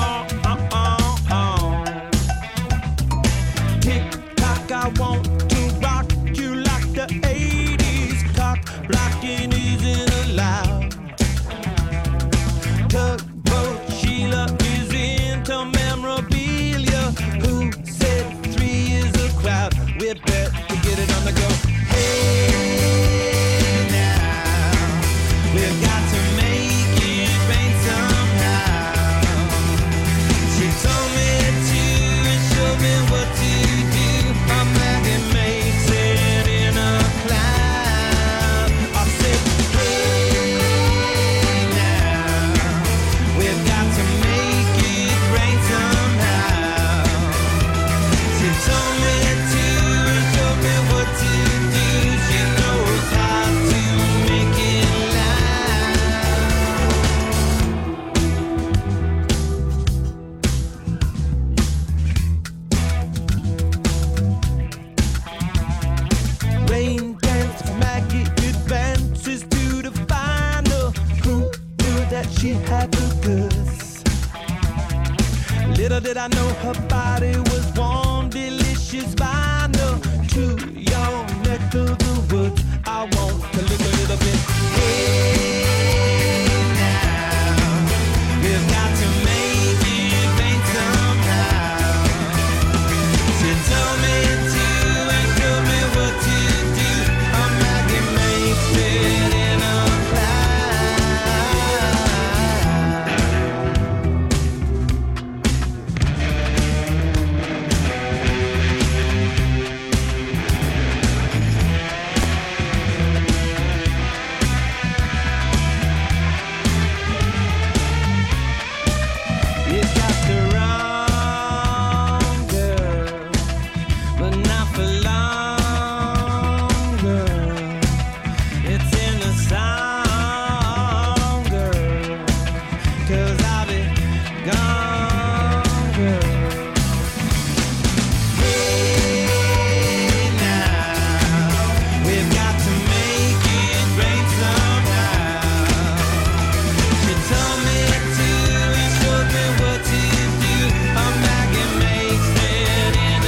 Tick tock, I want to rock you like the 80s. Cock blocking isn't allowed. Tugboat Sheila is into memorabilia. Who said 3 is a crowd? We better get it on the go. Hey now, we've got to make it rain somehow. She told me to and showed me what to do. I'm like it makes it in a cloud. I said, hey now, we've got to make it rain somehow. She told me to and showed me what to do. She knows how to make it loud. Rain dance, Maggie advances to the final. Who knew that she had the goods? Little did I know her body was warm, delicious vinyl. To your neck of the woods, I want to look a little bit. Hey now, we've got to make it rain somehow. She told me to and showed me what to do. A maggot makes it in a It got the wrong girl, but not for long, girl. It's in the song, girl, 'cause I'll be gone, girl. Hey now, we've got to make it rain somehow. She told me to and showed me what to do. A maggot makes it in a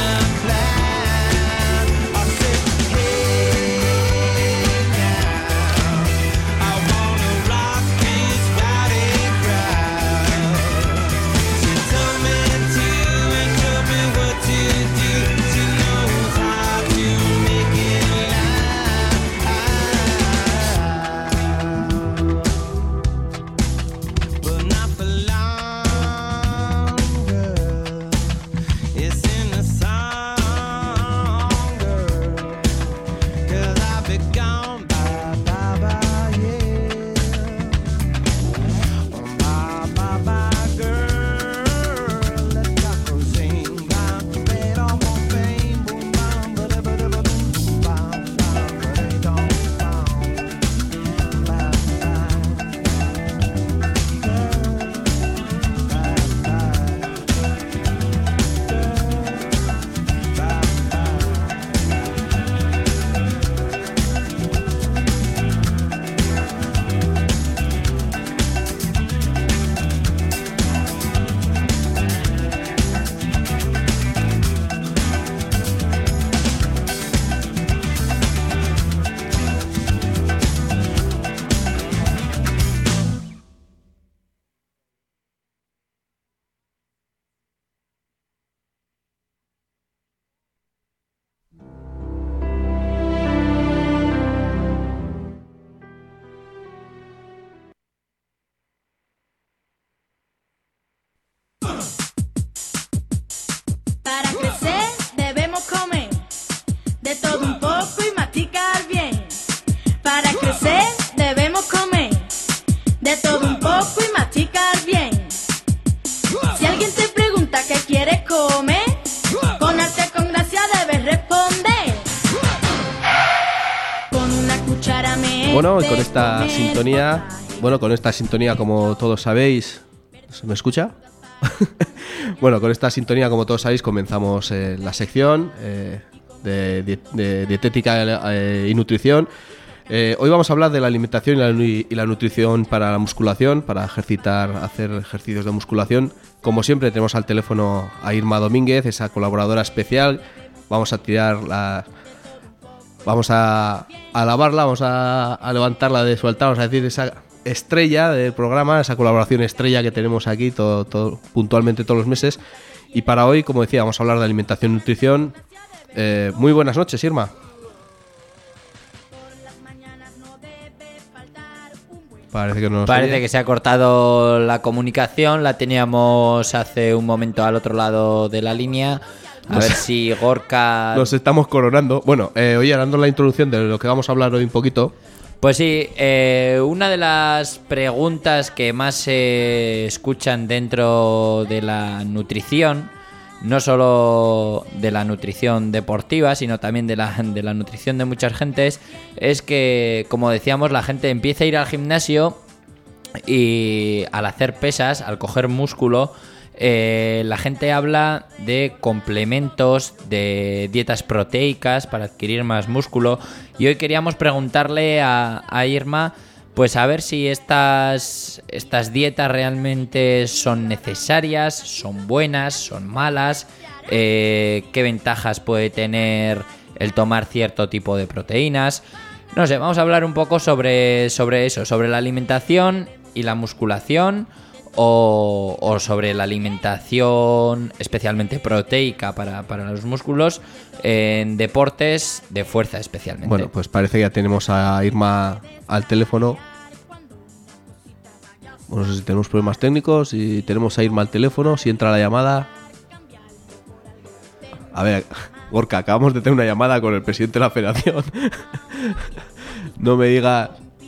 cloud. I said, hey now, I Bueno, y con esta sintonía, como todos sabéis, ¿se me escucha? Bueno, con esta sintonía, como todos sabéis, comenzamos la sección de dietética y nutrición. Hoy vamos a hablar de la alimentación y la nutrición para la musculación, para hacer ejercicios de musculación. Como siempre, tenemos al teléfono a Irma Domínguez, esa colaboradora especial. Vamos a alabarla, vamos a levantarla de su altar, vamos a decir esa estrella del programa, esa colaboración estrella que tenemos aquí todo puntualmente todos los meses. Y para hoy, como decía, vamos a hablar de alimentación y nutrición. Muy buenas noches, Irma. Parece que se ha cortado la comunicación, la teníamos hace un momento al otro lado de la línea. A ver si Gorka... Nos estamos coronando. Bueno, oye, dando la introducción de lo que vamos a hablar hoy un poquito. Pues sí, una de las preguntas que más se escuchan dentro de la nutrición, no solo de la nutrición deportiva, sino también de la nutrición de muchas gentes, es que, como decíamos, la gente empieza a ir al gimnasio y al hacer pesas, al coger músculo, la gente habla de complementos, de dietas proteicas para adquirir más músculo. Y hoy queríamos preguntarle a Irma, pues a ver si estas dietas realmente son necesarias, son buenas, son malas, qué ventajas puede tener el tomar cierto tipo de proteínas. No sé, vamos a hablar un poco sobre eso, sobre la alimentación y la musculación, o sobre la alimentación especialmente proteica para los músculos en deportes de fuerza especialmente. Bueno, pues parece que ya tenemos a Irma al teléfono. Bueno, no sé si tenemos problemas técnicos, si tenemos a Irma al teléfono, si entra la llamada. A ver, Gorka, acabamos de tener una llamada con el presidente de la federación. No me diga...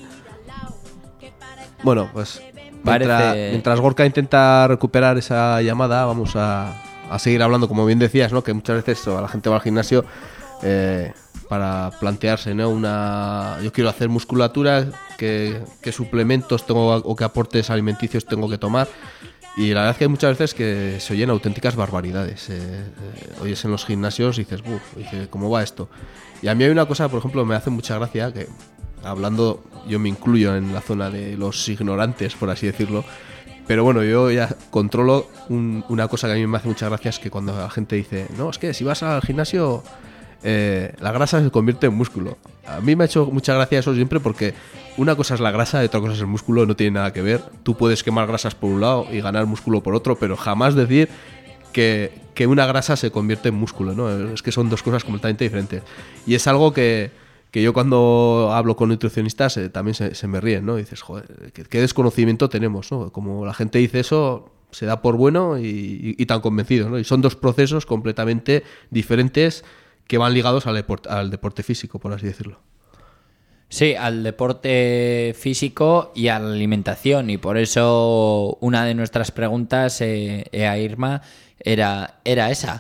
Bueno, pues... Mientras Gorka intenta recuperar esa llamada, vamos a seguir hablando, como bien decías, ¿no? Que muchas veces la gente va al gimnasio para plantearse, ¿no? Yo quiero hacer musculatura, ¿qué suplementos tengo o qué aportes alimenticios tengo que tomar? Y la verdad es que hay muchas veces que se oyen auténticas barbaridades. Oyes en los gimnasios y dices, ¿cómo va esto? Y a mí hay una cosa, por ejemplo, me hace mucha gracia que... Hablando, yo me incluyo en la zona de los ignorantes, por así decirlo. Pero bueno, yo ya controlo una cosa que a mí me hace mucha gracia, es que cuando la gente dice, no, es que si vas al gimnasio, la grasa se convierte en músculo. A mí me ha hecho mucha gracia eso siempre, porque una cosa es la grasa y otra cosa es el músculo, no tiene nada que ver. Tú puedes quemar grasas por un lado y ganar músculo por otro, pero jamás decir que una grasa se convierte en músculo, ¿no? Es que son dos cosas completamente diferentes. Y es algo que yo cuando hablo con nutricionistas también se me ríen, ¿no? Y dices, joder, qué desconocimiento tenemos, ¿no? Como la gente dice eso, se da por bueno y tan convencido, ¿no? Y son dos procesos completamente diferentes que van ligados al deporte físico, por así decirlo. Sí, al deporte físico y a la alimentación, y por eso una de nuestras preguntas a Irma era esa.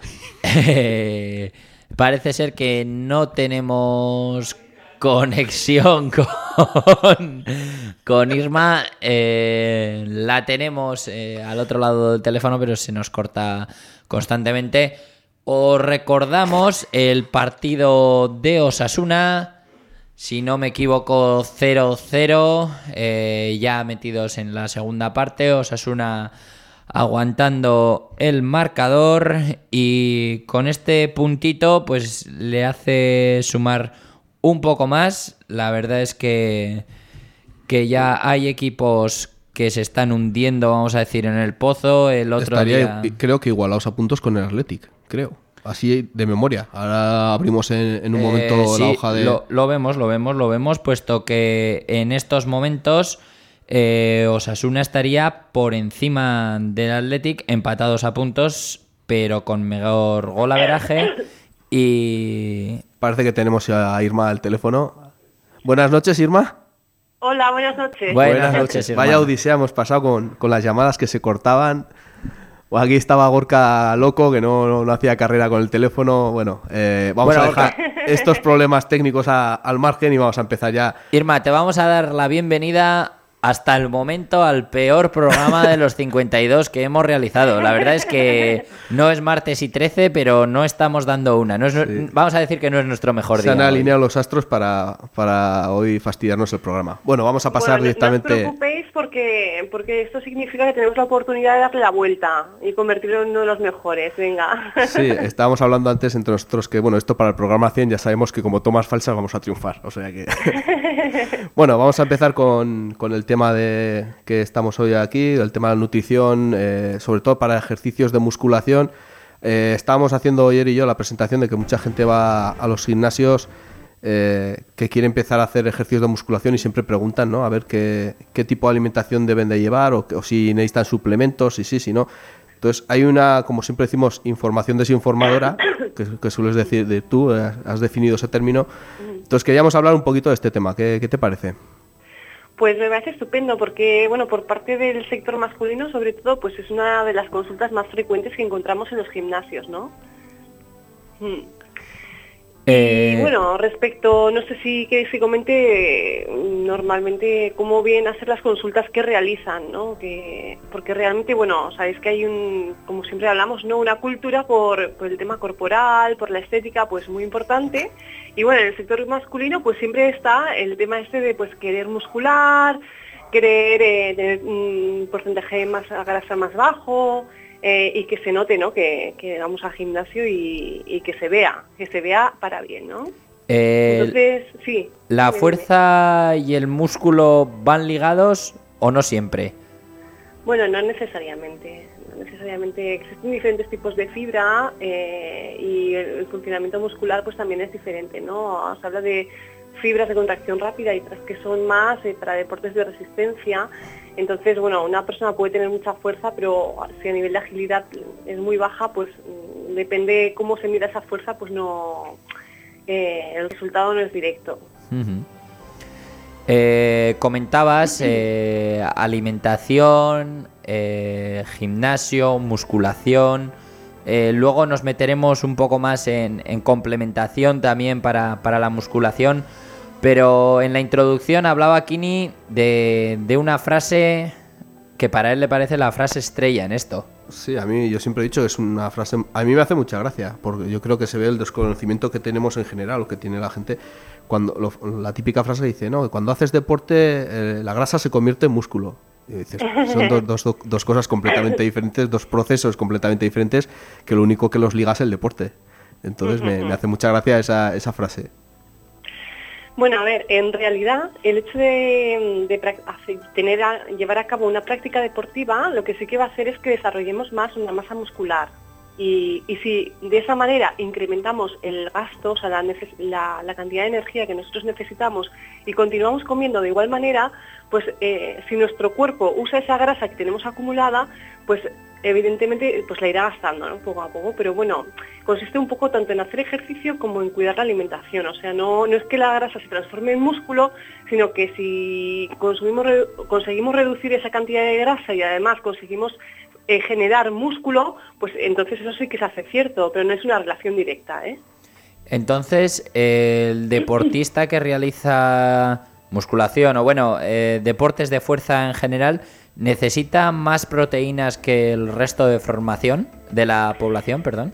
Parece ser que no tenemos conexión con Irma. La tenemos al otro lado del teléfono, pero se nos corta constantemente. Os recordamos el partido de Osasuna, si no me equivoco, 0-0, ya metidos en la segunda parte. Osasuna aguantando el marcador, y con este puntito pues le hace sumar un poco más. La verdad es que ya hay equipos que se están hundiendo, vamos a decir, en el pozo. El otro día... Creo que igualados a puntos con el Athletic, creo. Así de memoria. Ahora abrimos en un momento la hoja de... Lo vemos, puesto que en estos momentos Osasuna estaría por encima del Athletic, empatados a puntos, pero con mejor golaveraje. Y parece que tenemos a Irma al teléfono. Buenas noches, Irma. Hola, buenas noches. Buenas noches, Irma. Vaya odisea hemos pasado con las llamadas que se cortaban. O aquí estaba Gorka loco, que no hacía carrera con el teléfono. Bueno, vamos a dejar estos problemas técnicos al margen y vamos a empezar ya. Irma, te vamos a dar la bienvenida hasta el momento al peor programa de los 52 que hemos realizado. La verdad es que no es martes y 13, pero no estamos dando una. No es, sí. Vamos a decir que no es nuestro mejor día. Se han alineado los astros para hoy fastidiarnos el programa. Bueno, vamos a pasar directamente... No os preocupéis porque esto significa que tenemos la oportunidad de darle la vuelta y convertirlo en uno de los mejores. Venga. Sí, estábamos hablando antes entre nosotros que, bueno, esto para el programa 100 ya sabemos que como tomas falsas vamos a triunfar. O sea que... Bueno, vamos a empezar con el tema de que estamos hoy aquí, el tema de la nutrición, sobre todo para ejercicios de musculación. Estábamos haciendo ayer y yo la presentación de que mucha gente va a los gimnasios que quiere empezar a hacer ejercicios de musculación y siempre preguntan, ¿no? A ver qué tipo de alimentación deben de llevar o si necesitan suplementos, si no. Entonces hay una, como siempre decimos, información desinformadora, que sueles decir, tú has definido ese término. Entonces queríamos hablar un poquito de este tema. ¿Qué te parece? Pues me parece estupendo porque, bueno, por parte del sector masculino, sobre todo, pues es una de las consultas más frecuentes que encontramos en los gimnasios, ¿no? Y bueno, respecto, no sé si queréis que comente normalmente cómo vienen a ser las consultas que realizan, ¿no? Porque realmente, bueno, sabéis que hay como siempre hablamos, ¿no? Una cultura por el tema corporal, por la estética, pues muy importante. Y bueno, en el sector masculino, pues siempre está el tema de pues querer muscular, querer tener un porcentaje de grasa más bajo. Y que se note, ¿no? Que vamos al gimnasio y que se vea para bien, ¿no? Entonces, sí. ¿La fuerza y el músculo van ligados o no siempre? Bueno, no necesariamente. Existen diferentes tipos de fibra y el funcionamiento muscular pues también es diferente, ¿no? Se habla de fibras de contracción rápida y otras que son más para deportes de resistencia. Entonces, bueno, una persona puede tener mucha fuerza, pero si a nivel de agilidad es muy baja, pues depende cómo se mida esa fuerza, pues no, el resultado no es directo. Comentabas alimentación, gimnasio, musculación. Luego nos meteremos un poco más en complementación también para la musculación. Pero en la introducción hablaba Kini de una frase que para él le parece la frase estrella en esto. Sí, yo siempre he dicho que es una frase... A mí me hace mucha gracia, porque yo creo que se ve el desconocimiento que tenemos en general, o que tiene la gente, cuando la típica frase dice, no, cuando haces deporte la grasa se convierte en músculo. Y dices, son dos cosas completamente diferentes, dos procesos completamente diferentes, que lo único que los liga es el deporte. Entonces me hace mucha gracia esa frase. Bueno, a ver, en realidad el hecho de llevar a cabo una práctica deportiva, lo que sí que va a hacer es que desarrollemos más una masa muscular. Y si de esa manera incrementamos el gasto, o sea, la cantidad de energía que nosotros necesitamos y continuamos comiendo de igual manera, pues si nuestro cuerpo usa esa grasa que tenemos acumulada, pues evidentemente pues la irá gastando, ¿no? Poco a poco, pero bueno, consiste un poco tanto en hacer ejercicio como en cuidar la alimentación, o sea, no es que la grasa se transforme en músculo, sino que si conseguimos reducir esa cantidad de grasa y además conseguimos generar músculo, pues entonces eso sí que se hace cierto, pero no es una relación directa, ¿eh? Entonces, el deportista que realiza musculación o bueno, deportes de fuerza en general, ¿necesita más proteínas que el resto de formación de la población, perdón?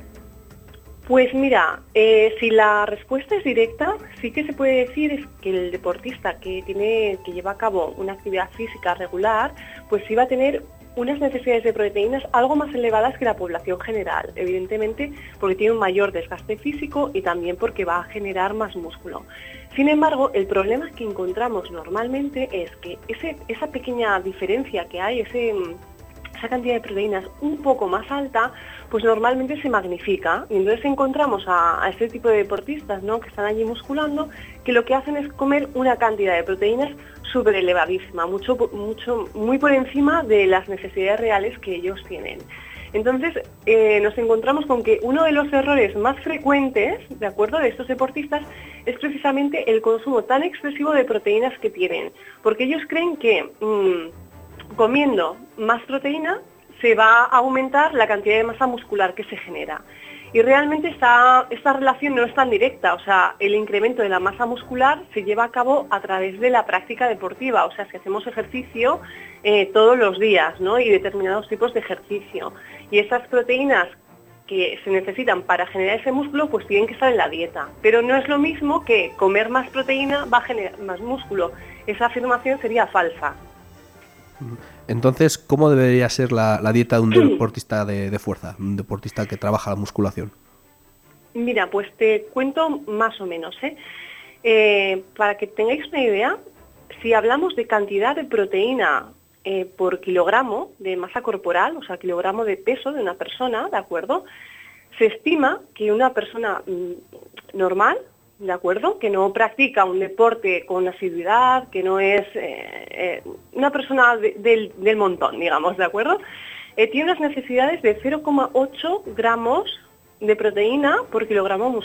Pues mira, si la respuesta es directa, sí que se puede decir es que el deportista que lleva a cabo una actividad física regular, pues sí va a tener unas necesidades de proteínas algo más elevadas que la población general, evidentemente porque tiene un mayor desgaste físico y también porque va a generar más músculo. Sin embargo, el problema que encontramos normalmente es que esa pequeña diferencia que hay, esa cantidad de proteínas un poco más alta, pues normalmente se magnifica y entonces encontramos a este tipo de deportistas, ¿no?, que están allí musculando, que lo que hacen es comer una cantidad de proteínas súper elevadísima, muy por encima de las necesidades reales que ellos tienen. Entonces nos encontramos con que uno de los errores más frecuentes, ¿de acuerdo?, de estos deportistas es precisamente el consumo tan excesivo de proteínas que tienen, porque ellos creen que comiendo más proteína se va a aumentar la cantidad de masa muscular que se genera. Y realmente esta relación no es tan directa, o sea, el incremento de la masa muscular se lleva a cabo a través de la práctica deportiva, o sea, si hacemos ejercicio todos los días, ¿no? Y determinados tipos de ejercicio. Y esas proteínas que se necesitan para generar ese músculo, pues tienen que estar en la dieta. Pero no es lo mismo que comer más proteína va a generar más músculo. Esa afirmación sería falsa. Entonces, ¿cómo debería ser la dieta de un deportista de fuerza, un deportista que trabaja la musculación? Mira, pues te cuento más o menos, para que tengáis una idea, si hablamos de cantidad de proteína por kilogramo de masa corporal, o sea, kilogramo de peso de una persona, ¿de acuerdo? Se estima que una persona normal, ¿de acuerdo?, que no practica un deporte con asiduidad, que no es una persona del montón, digamos, ¿de acuerdo?, tiene unas necesidades de 0,8 gramos de proteína por kilogramo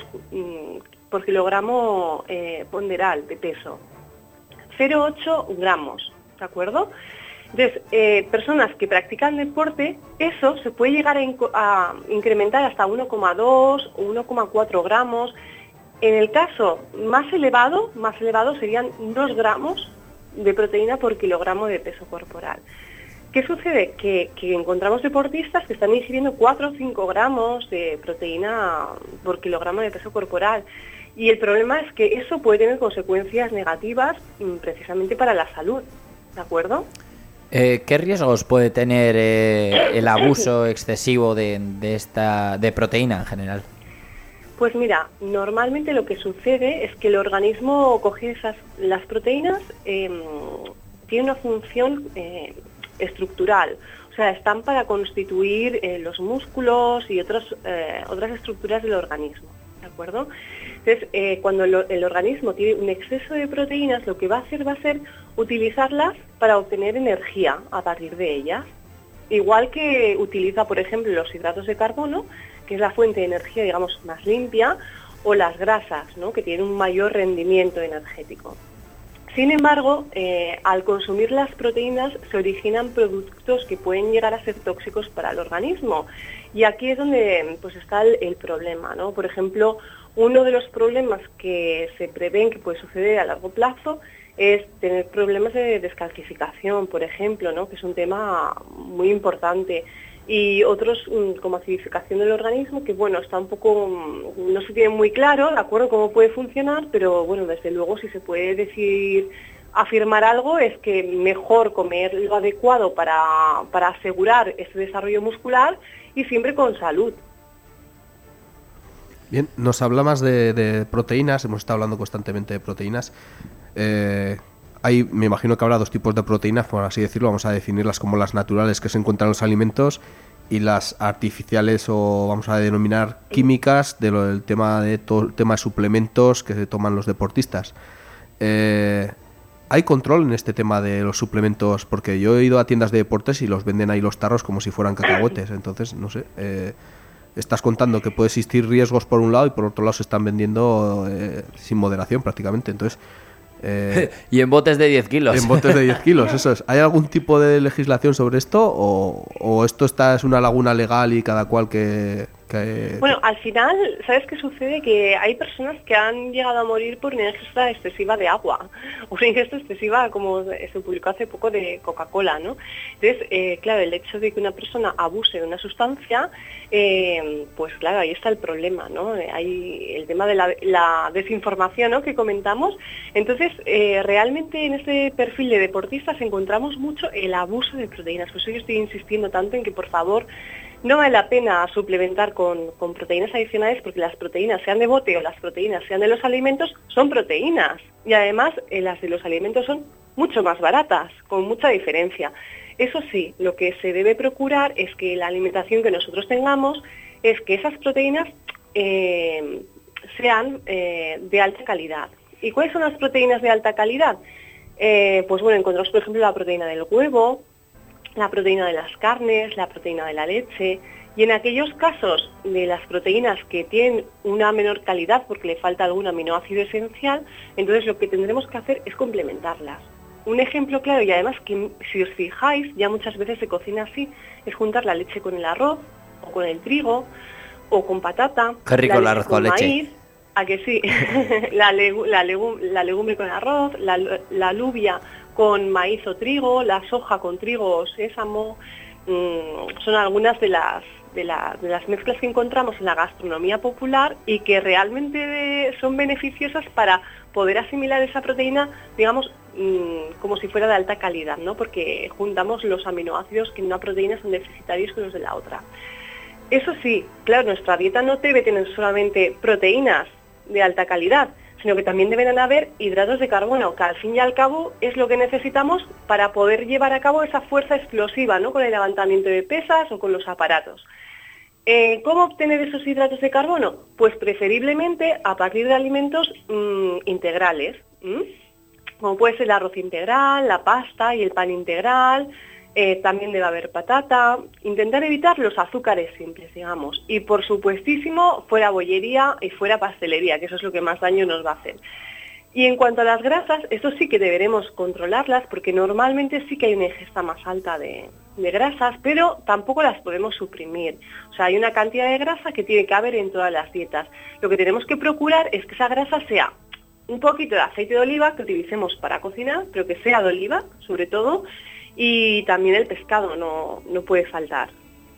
ponderal de peso. 0,8 gramos, ¿de acuerdo? Entonces, personas que practican deporte, eso se puede llegar a incrementar hasta 1,2 o 1,4 gramos. En el caso más elevado serían 2 gramos de proteína por kilogramo de peso corporal. ¿Qué sucede? Que encontramos deportistas que están ingiriendo 4 o 5 gramos de proteína por kilogramo de peso corporal. Y el problema es que eso puede tener consecuencias negativas precisamente para la salud, ¿de acuerdo? ¿Qué riesgos puede tener el abuso excesivo de proteína en general? Pues mira, normalmente lo que sucede es que el organismo coge las proteínas, tiene una función estructural, o sea, están para constituir los músculos y otras estructuras del organismo, ¿de acuerdo? Entonces, cuando el organismo tiene un exceso de proteínas, lo que va a hacer utilizarlas para obtener energía a partir de ellas. Igual que utiliza, por ejemplo, los hidratos de carbono, que es la fuente de energía, digamos, más limpia, o las grasas, ¿no?, que tienen un mayor rendimiento energético. Sin embargo, al consumir las proteínas se originan productos que pueden llegar a ser tóxicos para el organismo. Y aquí es donde pues está el problema, ¿no? Por ejemplo, uno de los problemas que se prevén que puede suceder a largo plazo es tener problemas de descalcificación, por ejemplo, ¿no?, que es un tema muy importante. Y otros como acidificación del organismo, que bueno, está un poco, no se tiene muy claro, ¿de acuerdo?, cómo puede funcionar, pero bueno, desde luego si se puede decir, afirmar algo, es que mejor comer lo adecuado para asegurar ese desarrollo muscular y siempre con salud. Bien, nos habla más de proteínas, hemos estado hablando constantemente de proteínas. Me imagino que habrá dos tipos de proteínas, por así decirlo, vamos a definirlas como las naturales que se encuentran en los alimentos y las artificiales, o vamos a denominar químicas, del tema de suplementos que se toman los deportistas. ¿Hay control en este tema de los suplementos? Porque yo he ido a tiendas de deportes y los venden ahí los tarros como si fueran cacahuetes, entonces, no sé, estás contando que puede existir riesgos por un lado y por otro lado se están vendiendo sin moderación prácticamente, entonces... y en botes de 10 kilos. En botes de 10 kilos, eso es. ¿Hay algún tipo de legislación sobre esto o esto es una laguna legal y cada cual que... Bueno, al final, ¿sabes qué sucede? Que hay personas que han llegado a morir por una ingesta excesiva de agua, una ingesta excesiva, como se publicó hace poco, de Coca-Cola, ¿no? Entonces, claro, el hecho de que una persona abuse de una sustancia, pues claro, ahí está el problema, ¿no? Hay el tema de la desinformación, ¿no?, que comentamos. Entonces, realmente en este perfil de deportistas encontramos mucho el abuso de proteínas. Por eso yo estoy insistiendo tanto en que, por favor, no vale la pena suplementar con proteínas adicionales, porque las proteínas, sean de bote o las proteínas sean de los alimentos, son proteínas. Y además las de los alimentos son mucho más baratas, con mucha diferencia. Eso sí, lo que se debe procurar es que la alimentación que nosotros tengamos es que esas proteínas sean de alta calidad. ¿Y cuáles son las proteínas de alta calidad? Pues bueno, encontramos por ejemplo la proteína del huevo, la proteína de las carnes, la proteína de la leche, y en aquellos casos de las proteínas que tienen una menor calidad porque le falta algún aminoácido esencial, entonces lo que tendremos que hacer es complementarlas. un ejemplo claro, y además que si os fijáis, ya muchas veces se cocina así, es juntar la leche con el arroz, o con el trigo, o con patata. Qué rico el arroz con leche. Maíz, ¿a que sí? la legumbre con arroz, la alubia con maíz o trigo, la soja con trigo o sésamo, son algunas de las mezclas que encontramos en la gastronomía popular y que realmente son beneficiosas para poder asimilar esa proteína, digamos, como si fuera de alta calidad, ¿no? Porque juntamos los aminoácidos que en una proteína son deficitarios con los de la otra. Eso sí, claro, nuestra dieta no debe tener solamente proteínas de alta calidad, sino que también deben haber hidratos de carbono, que al fin y al cabo es lo que necesitamos para poder llevar a cabo esa fuerza explosiva, ¿no? Con el levantamiento de pesas o con los aparatos. ¿Cómo obtener esos hidratos de carbono? Pues preferiblemente a partir de alimentos integrales, como puede ser el arroz integral, la pasta y el pan integral. También debe haber patata, intentar evitar los azúcares simples, digamos, y por supuestísimo fuera bollería y fuera pastelería, que eso es lo que más daño nos va a hacer. Y en cuanto a las grasas, eso sí que deberemos controlarlas, porque normalmente sí que hay una ingesta más alta de grasas, pero tampoco las podemos suprimir. O sea, hay una cantidad de grasa que tiene que haber en todas las dietas. Lo que tenemos que procurar es que esa grasa sea un poquito de aceite de oliva que utilicemos para cocinar, pero que sea de oliva, sobre todo, y también el pescado no puede faltar.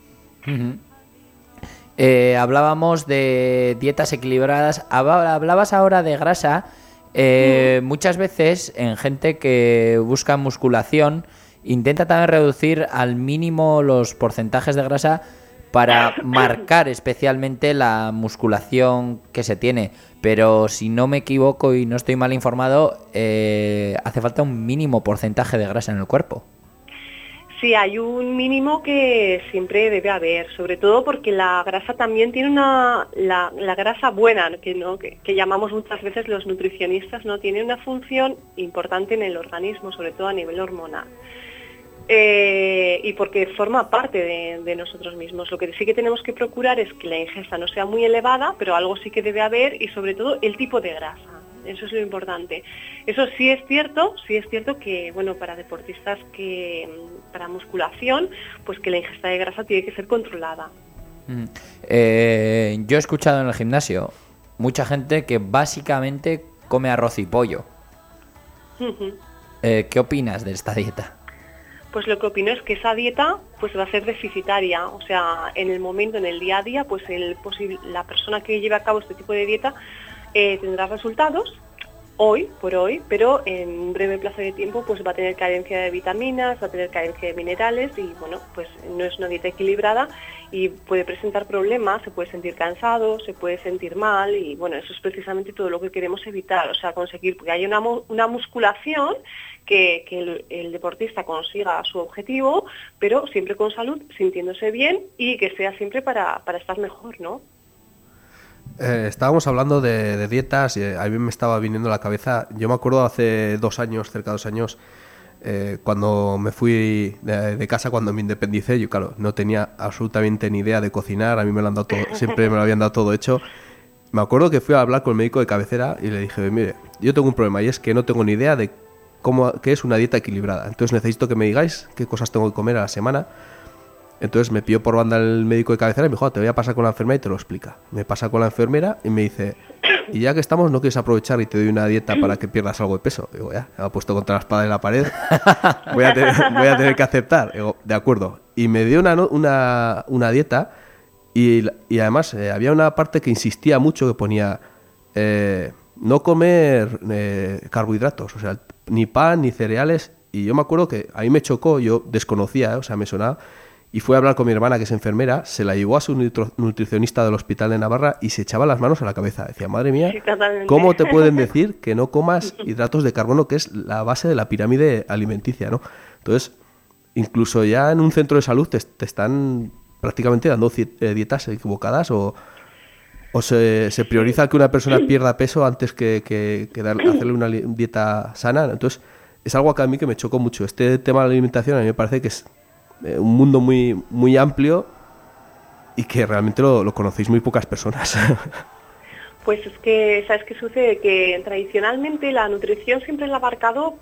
Hablábamos de dietas equilibradas, hablabas ahora de grasa. Muchas veces en gente que busca musculación intenta también reducir al mínimo los porcentajes de grasa para marcar especialmente la musculación que se tiene, pero si no me equivoco y no estoy mal informado, hace falta un mínimo porcentaje de grasa en el cuerpo. Sí, hay un mínimo que siempre debe haber, sobre todo porque la grasa también tiene la grasa buena, que llamamos muchas veces los nutricionistas, ¿no? Tiene una función importante en el organismo, sobre todo a nivel hormonal. Y porque forma parte de nosotros mismos. Lo que sí que tenemos que procurar es que la ingesta no sea muy elevada, pero algo sí que debe haber, y sobre todo el tipo de grasa. Eso es lo importante. Eso sí es cierto que, bueno, para deportistas para musculación, pues que la ingesta de grasa tiene que ser controlada. Yo he escuchado en el gimnasio mucha gente que básicamente come arroz y pollo. ¿Qué opinas de esta dieta? Pues lo que opino es que esa dieta pues va a ser deficitaria. O sea, en el día a día, pues la persona que lleve a cabo este tipo de dieta tendrá resultados hoy por hoy, pero en un breve plazo de tiempo pues va a tener carencia de vitaminas, va a tener carencia de minerales y bueno, pues no es una dieta equilibrada y puede presentar problemas, se puede sentir cansado, se puede sentir mal y bueno, eso es precisamente todo lo que queremos evitar, o sea, conseguir que haya una musculación, que el deportista consiga su objetivo, pero siempre con salud, sintiéndose bien y que sea siempre para estar mejor, ¿no? Estábamos hablando de dietas y a mí me estaba viniendo a la cabeza. Yo me acuerdo hace cerca de 2 años, cuando me fui de casa, cuando me independicé, yo claro, no tenía absolutamente ni idea de cocinar, a mí me lo han dado todo, siempre me lo habían dado todo hecho. Me acuerdo que fui a hablar con el médico de cabecera y le dije, mire, yo tengo un problema y es que no tengo ni idea de qué es una dieta equilibrada, entonces necesito que me digáis qué cosas tengo que comer a la semana. Entonces me pidió por banda el médico de cabecera y me dijo, te voy a pasar con la enfermera y te lo explica. Me pasa con la enfermera y me dice, y ya que estamos, ¿no quieres aprovechar y te doy una dieta para que pierdas algo de peso? Digo, ya, me ha puesto contra la espada de la pared, voy a tener que aceptar. Digo, de acuerdo. Y me dio una dieta y además había una parte que insistía mucho, que ponía no comer carbohidratos, o sea, ni pan ni cereales. Y yo me acuerdo que a mí me chocó, yo desconocía, o sea, me sonaba. Y fui a hablar con mi hermana, que es enfermera, se la llevó a su nutricionista del hospital de Navarra y se echaba las manos a la cabeza. Decía, madre mía, sí, ¿cómo te pueden decir que no comas hidratos de carbono, que es la base de la pirámide alimenticia, ¿no? Entonces, incluso ya en un centro de salud te están prácticamente dando dietas equivocadas o se prioriza que una persona pierda peso antes que hacerle una dieta sana. Entonces, es algo que a mí que me chocó mucho. Este tema de la alimentación a mí me parece que es un mundo muy, muy amplio y que realmente lo conocéis muy pocas personas. Pues es que, ¿sabes qué sucede? Que tradicionalmente la nutrición siempre la ha abarcado pues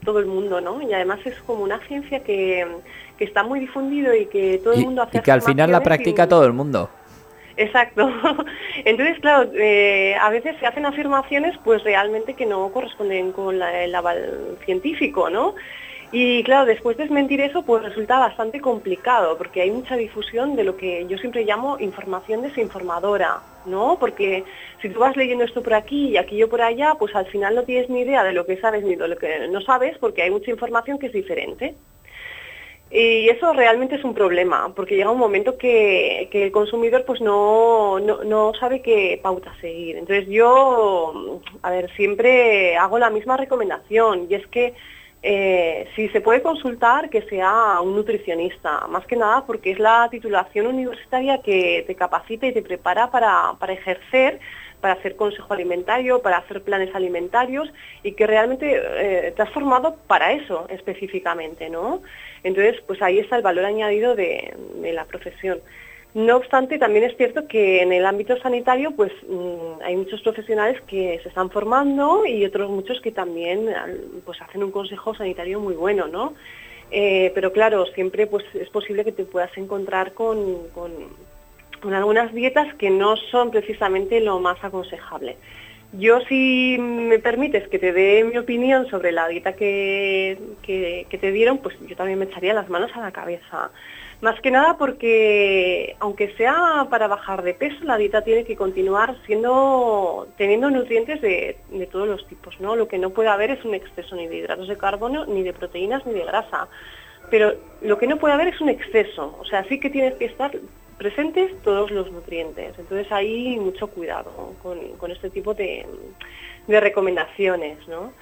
todo el mundo, ¿no? Y además es como una ciencia que está muy difundido y que todo el mundo hace y que al final la practica todo el mundo. Exacto. Entonces, claro, a veces se hacen afirmaciones pues realmente que no corresponden con el aval científico, ¿no? Y claro, después desmentir eso pues resulta bastante complicado, porque hay mucha difusión de lo que yo siempre llamo información desinformadora, ¿no? Porque si tú vas leyendo esto por aquí y aquello por allá, pues al final no tienes ni idea de lo que sabes ni de lo que no sabes, porque hay mucha información que es diferente. Y eso realmente es un problema, porque llega un momento que el consumidor pues no sabe qué pauta seguir. Entonces yo, siempre hago la misma recomendación, y es que si se puede consultar, que sea un nutricionista, más que nada porque es la titulación universitaria que te capacita y te prepara para ejercer, para hacer consejo alimentario, para hacer planes alimentarios, y que realmente te has formado para eso específicamente, ¿no? Entonces, pues ahí está el valor añadido de la profesión. No obstante, también es cierto que en el ámbito sanitario pues hay muchos profesionales que se están formando y otros muchos que también pues hacen un consejo sanitario muy bueno, ¿no? Pero claro, siempre pues es posible que te puedas encontrar con algunas dietas que no son precisamente lo más aconsejable. Yo, si me permites que te dé mi opinión sobre la dieta que te dieron, pues yo también me echaría las manos a la cabeza. Más que nada porque, aunque sea para bajar de peso, la dieta tiene que continuar teniendo nutrientes de todos los tipos, ¿no? Lo que no puede haber es un exceso ni de hidratos de carbono, ni de proteínas, ni de grasa. Pero lo que no puede haber es un exceso, o sea, sí que tienes que estar presentes todos los nutrientes. Entonces hay mucho cuidado con este tipo de recomendaciones, ¿no?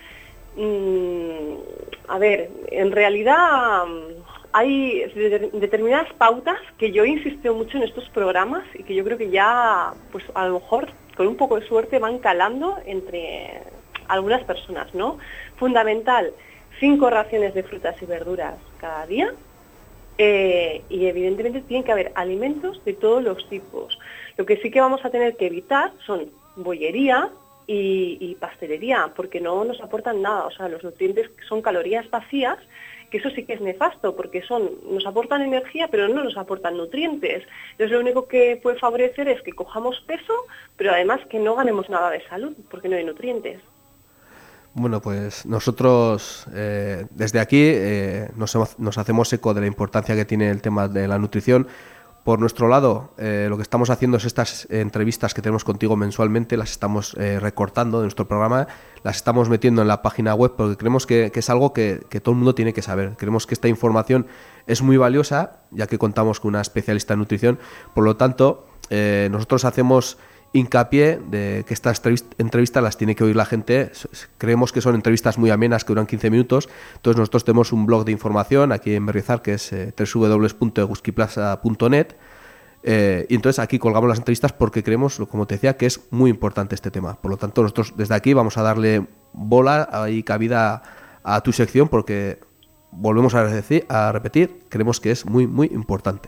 En realidad hay determinadas pautas que yo insisto mucho en estos programas y que yo creo que ya, pues a lo mejor con un poco de suerte van calando entre algunas personas, ¿no? Fundamental, 5 raciones de frutas y verduras cada día. Y evidentemente tienen que haber alimentos de todos los tipos. Lo que sí que vamos a tener que evitar son bollería y pastelería, porque no nos aportan nada. O sea, los nutrientes son calorías vacías, que eso sí que es nefasto, porque nos aportan energía, pero no nos aportan nutrientes. Entonces lo único que puede favorecer es que cojamos peso, pero además que no ganemos nada de salud, porque no hay nutrientes. Bueno, pues nosotros desde aquí nos hacemos eco de la importancia que tiene el tema de la nutrición. Por nuestro lado, lo que estamos haciendo es estas entrevistas que tenemos contigo mensualmente, las estamos recortando de nuestro programa, las estamos metiendo en la página web porque creemos que es algo que todo el mundo tiene que saber. Creemos que esta información es muy valiosa, ya que contamos con una especialista en nutrición. Por lo tanto, nosotros hacemos hincapié de que estas entrevistas las tiene que oír la gente. Creemos que son entrevistas muy amenas que duran 15 minutos. Entonces nosotros tenemos un blog de información aquí en Berriozar que es www.eguskiplaza.net y entonces aquí colgamos las entrevistas porque creemos, como te decía, que es muy importante este tema. Por lo tanto, nosotros desde aquí vamos a darle bola y cabida a tu sección porque volvemos a repetir, creemos que es muy, muy importante.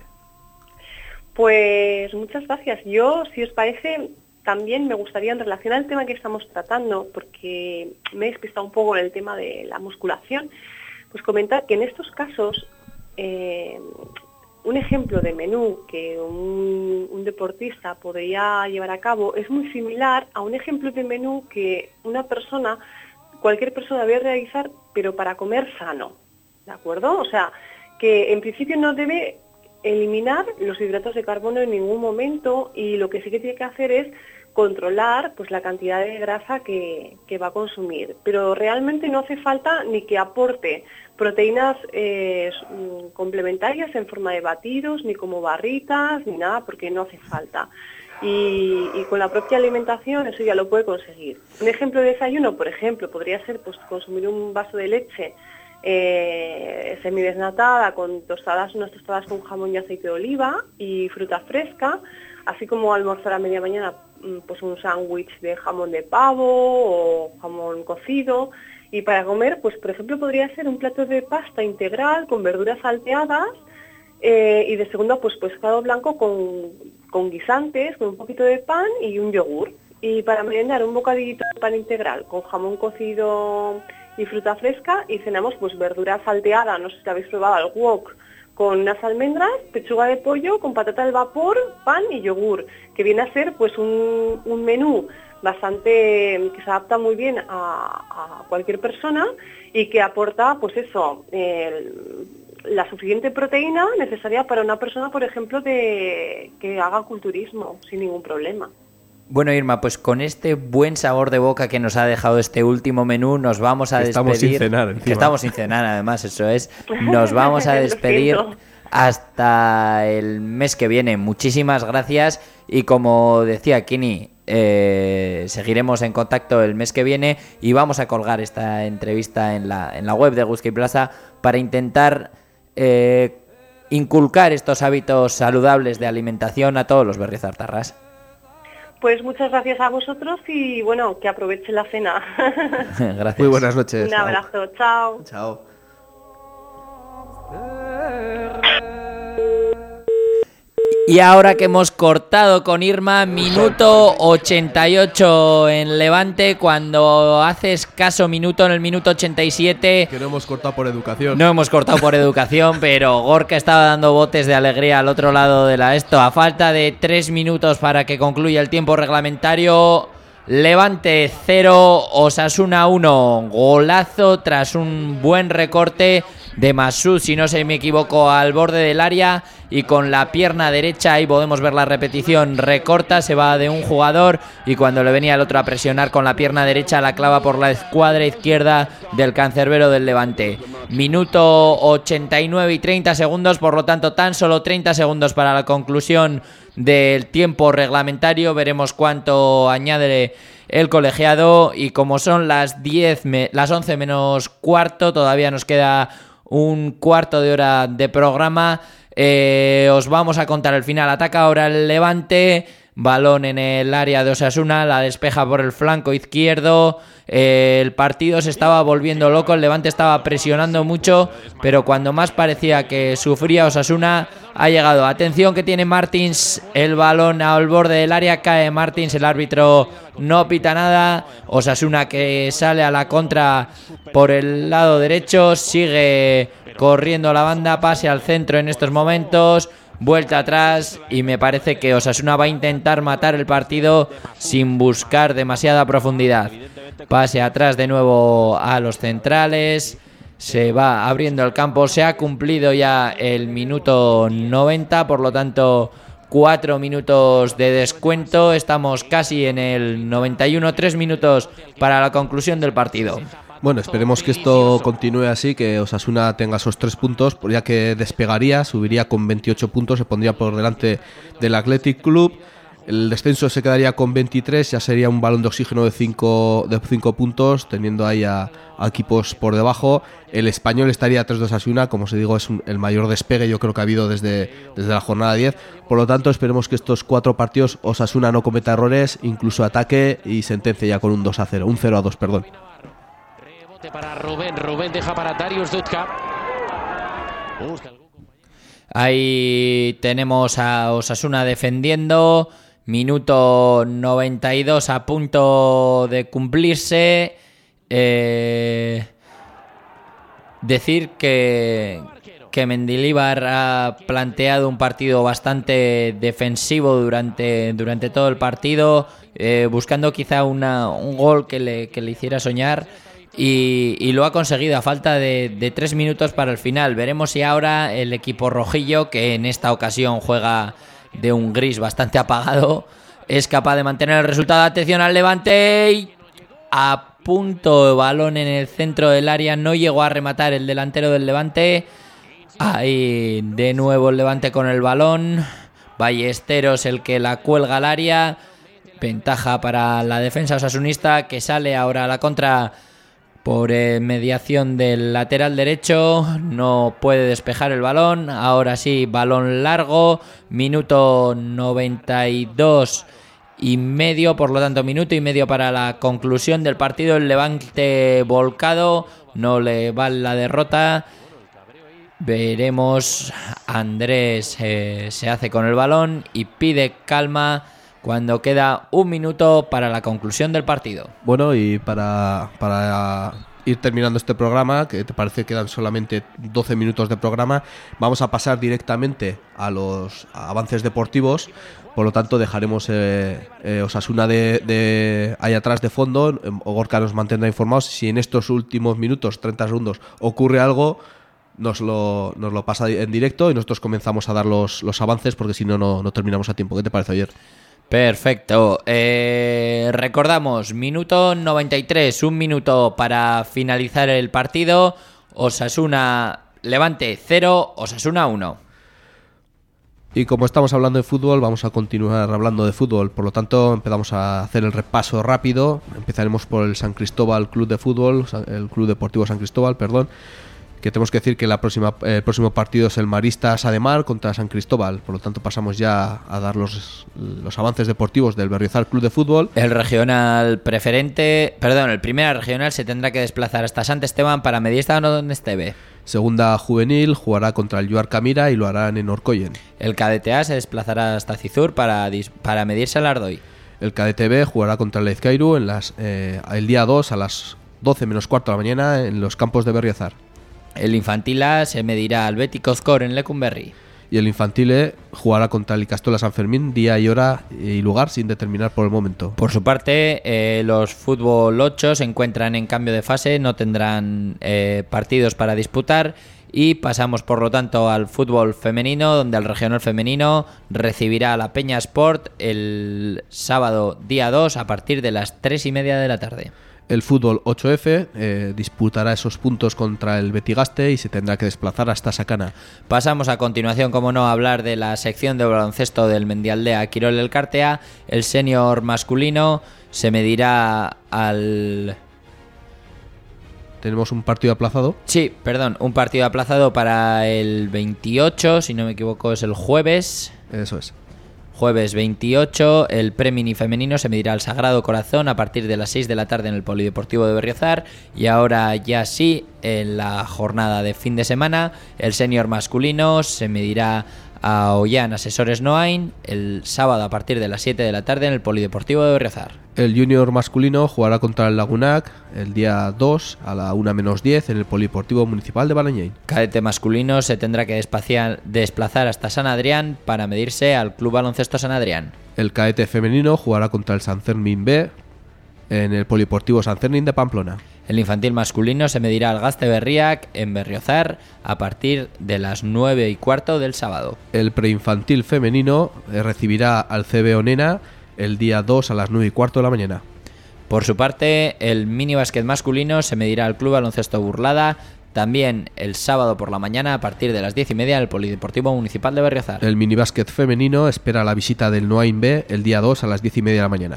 Pues muchas gracias. Yo, si os parece, también me gustaría, en relación al tema que estamos tratando, porque me he despistado un poco en el tema de la musculación, pues comentar que en estos casos un ejemplo de menú que un deportista podría llevar a cabo es muy similar a un ejemplo de menú que cualquier persona debe realizar, pero para comer sano, ¿de acuerdo? O sea, que en principio no debe eliminar los hidratos de carbono en ningún momento, y lo que sí que tiene que hacer es controlar pues la cantidad de grasa que va a consumir, pero realmente no hace falta ni que aporte proteínas complementarias en forma de batidos, ni como barritas, ni nada, porque no hace falta. Y con la propia alimentación eso ya lo puede conseguir. Un ejemplo de desayuno, por ejemplo, podría ser pues consumir un vaso de leche semidesnatada con unas tostadas con jamón y aceite de oliva y fruta fresca, así como almorzar a media mañana pues un sándwich de jamón de pavo o jamón cocido. Y para comer, pues por ejemplo podría ser un plato de pasta integral con verduras salteadas y de segundo pues pescado blanco con guisantes, con un poquito de pan y un yogur. Y para merendar un bocadillito de pan integral con jamón cocido y fruta fresca, y cenamos pues verdura salteada, no sé si habéis probado el wok, con unas almendras, pechuga de pollo, con patata al vapor, pan y yogur, que viene a ser pues un menú bastante que se adapta muy bien a cualquier persona y que aporta pues eso, la suficiente proteína necesaria para una persona, por ejemplo, que haga culturismo sin ningún problema. Bueno, Irma, pues con este buen sabor de boca que nos ha dejado este último menú, nos vamos a despedir. Estamos sin cenar, encima. Que estamos sin cenar, además, eso es. Nos vamos a despedir hasta el mes que viene. Muchísimas gracias y como decía Kini, seguiremos en contacto el mes que viene y vamos a colgar esta entrevista en la web de Guzki Plaza para intentar inculcar estos hábitos saludables de alimentación a todos los berriozartarras. Pues muchas gracias a vosotros y bueno, que aproveche la cena. Gracias. Muy buenas noches. Un abrazo, chao. Chao. Y ahora que hemos cortado con Irma, minuto 88 en Levante, cuando hace escaso minuto, en el minuto 87... Que no hemos cortado por educación. No hemos cortado por educación, pero Gorka estaba dando botes de alegría al otro lado de esto. A falta de 3 minutos para que concluya el tiempo reglamentario, Levante 0, Osasuna 1. Golazo tras un buen recorte de Masud, si no se me equivoco, al borde del área y con la pierna derecha, ahí podemos ver la repetición, recorta, se va de un jugador y cuando le venía el otro a presionar con la pierna derecha la clava por la escuadra izquierda del cancerbero del Levante. Minuto 89 y 30 segundos, por lo tanto tan solo 30 segundos para la conclusión del tiempo reglamentario. Veremos cuánto añade el colegiado y como son las 11 menos cuarto, todavía nos queda un cuarto de hora de programa. Os vamos a contar el final. Ataca ahora el Levante, balón en el área de Osasuna, la despeja por el flanco izquierdo. El partido se estaba volviendo loco, el Levante estaba presionando mucho, pero cuando más parecía que sufría Osasuna, ha llegado. Atención que tiene Martins, el balón al borde del área, cae Martins, el árbitro no pita nada. Osasuna que sale a la contra por el lado derecho, sigue corriendo la banda, pase al centro en estos momentos, vuelta atrás y me parece que Osasuna va a intentar matar el partido sin buscar demasiada profundidad. Pase atrás de nuevo a los centrales, se va abriendo el campo, se ha cumplido ya el minuto 90, por lo tanto 4 minutos de descuento, estamos casi en el 91, 3 minutos para la conclusión del partido. Bueno, esperemos que esto continúe así, que Osasuna tenga esos 3 puntos, ya que despegaría, subiría con 28 puntos, se pondría por delante del Athletic Club. El descenso se quedaría con 23, ya sería un balón de oxígeno de 5 puntos, teniendo ahí a equipos por debajo. El Español estaría a 3 de Osasuna, como se digo, es el mayor despegue yo creo que ha habido desde la jornada 10. Por lo tanto, esperemos que estos 4 partidos Osasuna no cometa errores, incluso ataque y sentencia ya con un 2-0, un 0-2, perdón. Rebote para Rubén deja para Darius Dudka. Ahí tenemos a Osasuna defendiendo. Minuto 92 a punto de cumplirse. Decir que Mendilibar ha planteado un partido bastante defensivo durante todo el partido, buscando quizá un gol que le hiciera soñar. Y lo ha conseguido a falta de 3 minutos para el final. Veremos si ahora el equipo rojillo, que en esta ocasión juega de un gris bastante apagado, es capaz de mantener el resultado. Atención al Levante, y a punto de balón en el centro del área, no llegó a rematar el delantero del Levante. Ahí de nuevo el Levante con el balón, Ballesteros el que la cuelga al área, ventaja para la defensa osasunista, que sale ahora a la contra por mediación del lateral derecho, no puede despejar el balón. Ahora sí, balón largo, minuto 92 y medio, por lo tanto minuto y medio para la conclusión del partido. El Levante volcado, no le vale la derrota. Veremos, Andrés se hace con el balón y pide calma cuando queda un minuto para la conclusión del partido. Bueno, y para ir terminando este programa, que te parece que quedan solamente 12 minutos de programa, vamos a pasar directamente a los avances deportivos. Por lo tanto, dejaremos Osasuna de ahí atrás de fondo. Gorka nos mantendrá informados. Si en estos últimos minutos, 30 segundos, ocurre algo, nos lo pasa en directo y nosotros comenzamos a dar los avances, porque si no, no terminamos a tiempo. ¿Qué te parece, Oyer? Perfecto. Recordamos, minuto 93, un minuto para finalizar el partido. Osasuna Levante 0, Osasuna 1. Y como estamos hablando de fútbol, vamos a continuar hablando de fútbol. Por lo tanto, empezamos a hacer el repaso rápido. Empezaremos por el San Cristóbal Club de Fútbol, el Club Deportivo San Cristóbal, perdón. Que tenemos que decir que el próximo partido es el Maristas Ademar contra San Cristóbal. Por lo tanto, pasamos ya a dar los avances deportivos del Berriozar Club de Fútbol. El regional preferente, perdón, el primera regional se tendrá que desplazar hasta Sant Esteban para medirse a donde esté. Segunda juvenil jugará contra el Lluar Camira y lo harán en Orcoyen. El Cadete A se desplazará hasta Cizur para medirse al Ardoy. El Cadete B jugará contra el Ezcairu el día 2 a las 12 menos cuarto de la mañana en los campos de Berriozar. El Infantil A se medirá al Betis Cozcor en Lecumberri. Y el Infantil E jugará contra el Icastola San Fermín, día y hora y lugar sin determinar por el momento. Por su parte, los Fútbol 8 se encuentran en cambio de fase, no tendrán partidos para disputar. Y pasamos, por lo tanto, al fútbol femenino, donde el regional femenino recibirá a la Peña Sport el sábado día 2 a partir de las 3:30 de la tarde. El fútbol 8F disputará esos puntos contra el Betigaste y se tendrá que desplazar hasta Sacana. Pasamos a continuación, como no, a hablar de la sección de baloncesto del Mendialdea Quirol Elkartea. El senior masculino se medirá al... ¿Tenemos un partido aplazado? Sí, perdón, un partido aplazado para el 28, si no me equivoco es el jueves. Eso es. Jueves 28, el pre-mini femenino se medirá al Sagrado Corazón a partir de las 6 de la tarde en el Polideportivo de Berriozar. Y ahora ya sí, en la jornada de fin de semana, el senior masculino se medirá a Ollán Asesores Noain el sábado a partir de las 7 de la tarde en el Polideportivo de Berriozar. El junior masculino jugará contra el Lagunac el día 2 a la 1:10 en el Polideportivo Municipal de Balañain. Cadete masculino se tendrá que desplazar hasta San Adrián para medirse al Club Baloncesto San Adrián. El cadete femenino jugará contra el San Fermín B en el Polideportivo San Fermín de Pamplona. El infantil masculino se medirá al Gaste Berriac en Berriozar a partir de las 9:15 del sábado. El preinfantil femenino recibirá al CB Onena el día 2 a las 9:15 de la mañana. Por su parte, el minibásquet masculino se medirá al Club Baloncesto Burlada también el sábado por la mañana a partir de las 10:30 en el Polideportivo Municipal de Berriozar. El minibásquet femenino espera la visita del Noain B el día 2 a las 10:30 de la mañana.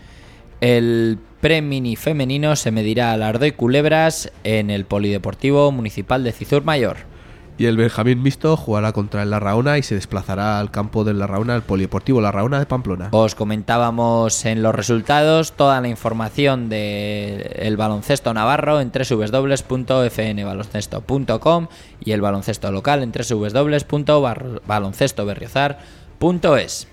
El pre-mini femenino se medirá al Ardoy Culebras en el Polideportivo Municipal de Cizur Mayor. Y el Benjamín mixto jugará contra el Larraona y se desplazará al campo del Larraona, al Polideportivo Larraona de Pamplona. Os comentábamos en los resultados toda la información del baloncesto navarro en www.fnbaloncesto.com y el baloncesto local en www.baloncestoberriozar.es.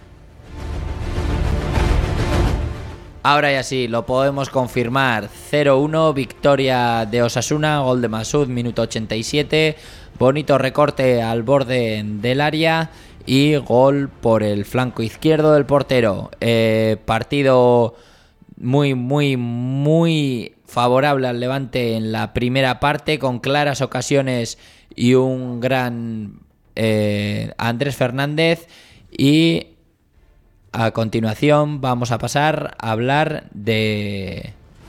Ahora ya sí, lo podemos confirmar. 0-1, victoria de Osasuna, gol de Masud, minuto 87. Bonito recorte al borde del área y gol por el flanco izquierdo del portero. Partido muy favorable al Levante en la primera parte, con claras ocasiones y un gran Andrés Fernández. Y a continuación vamos a pasar a hablar de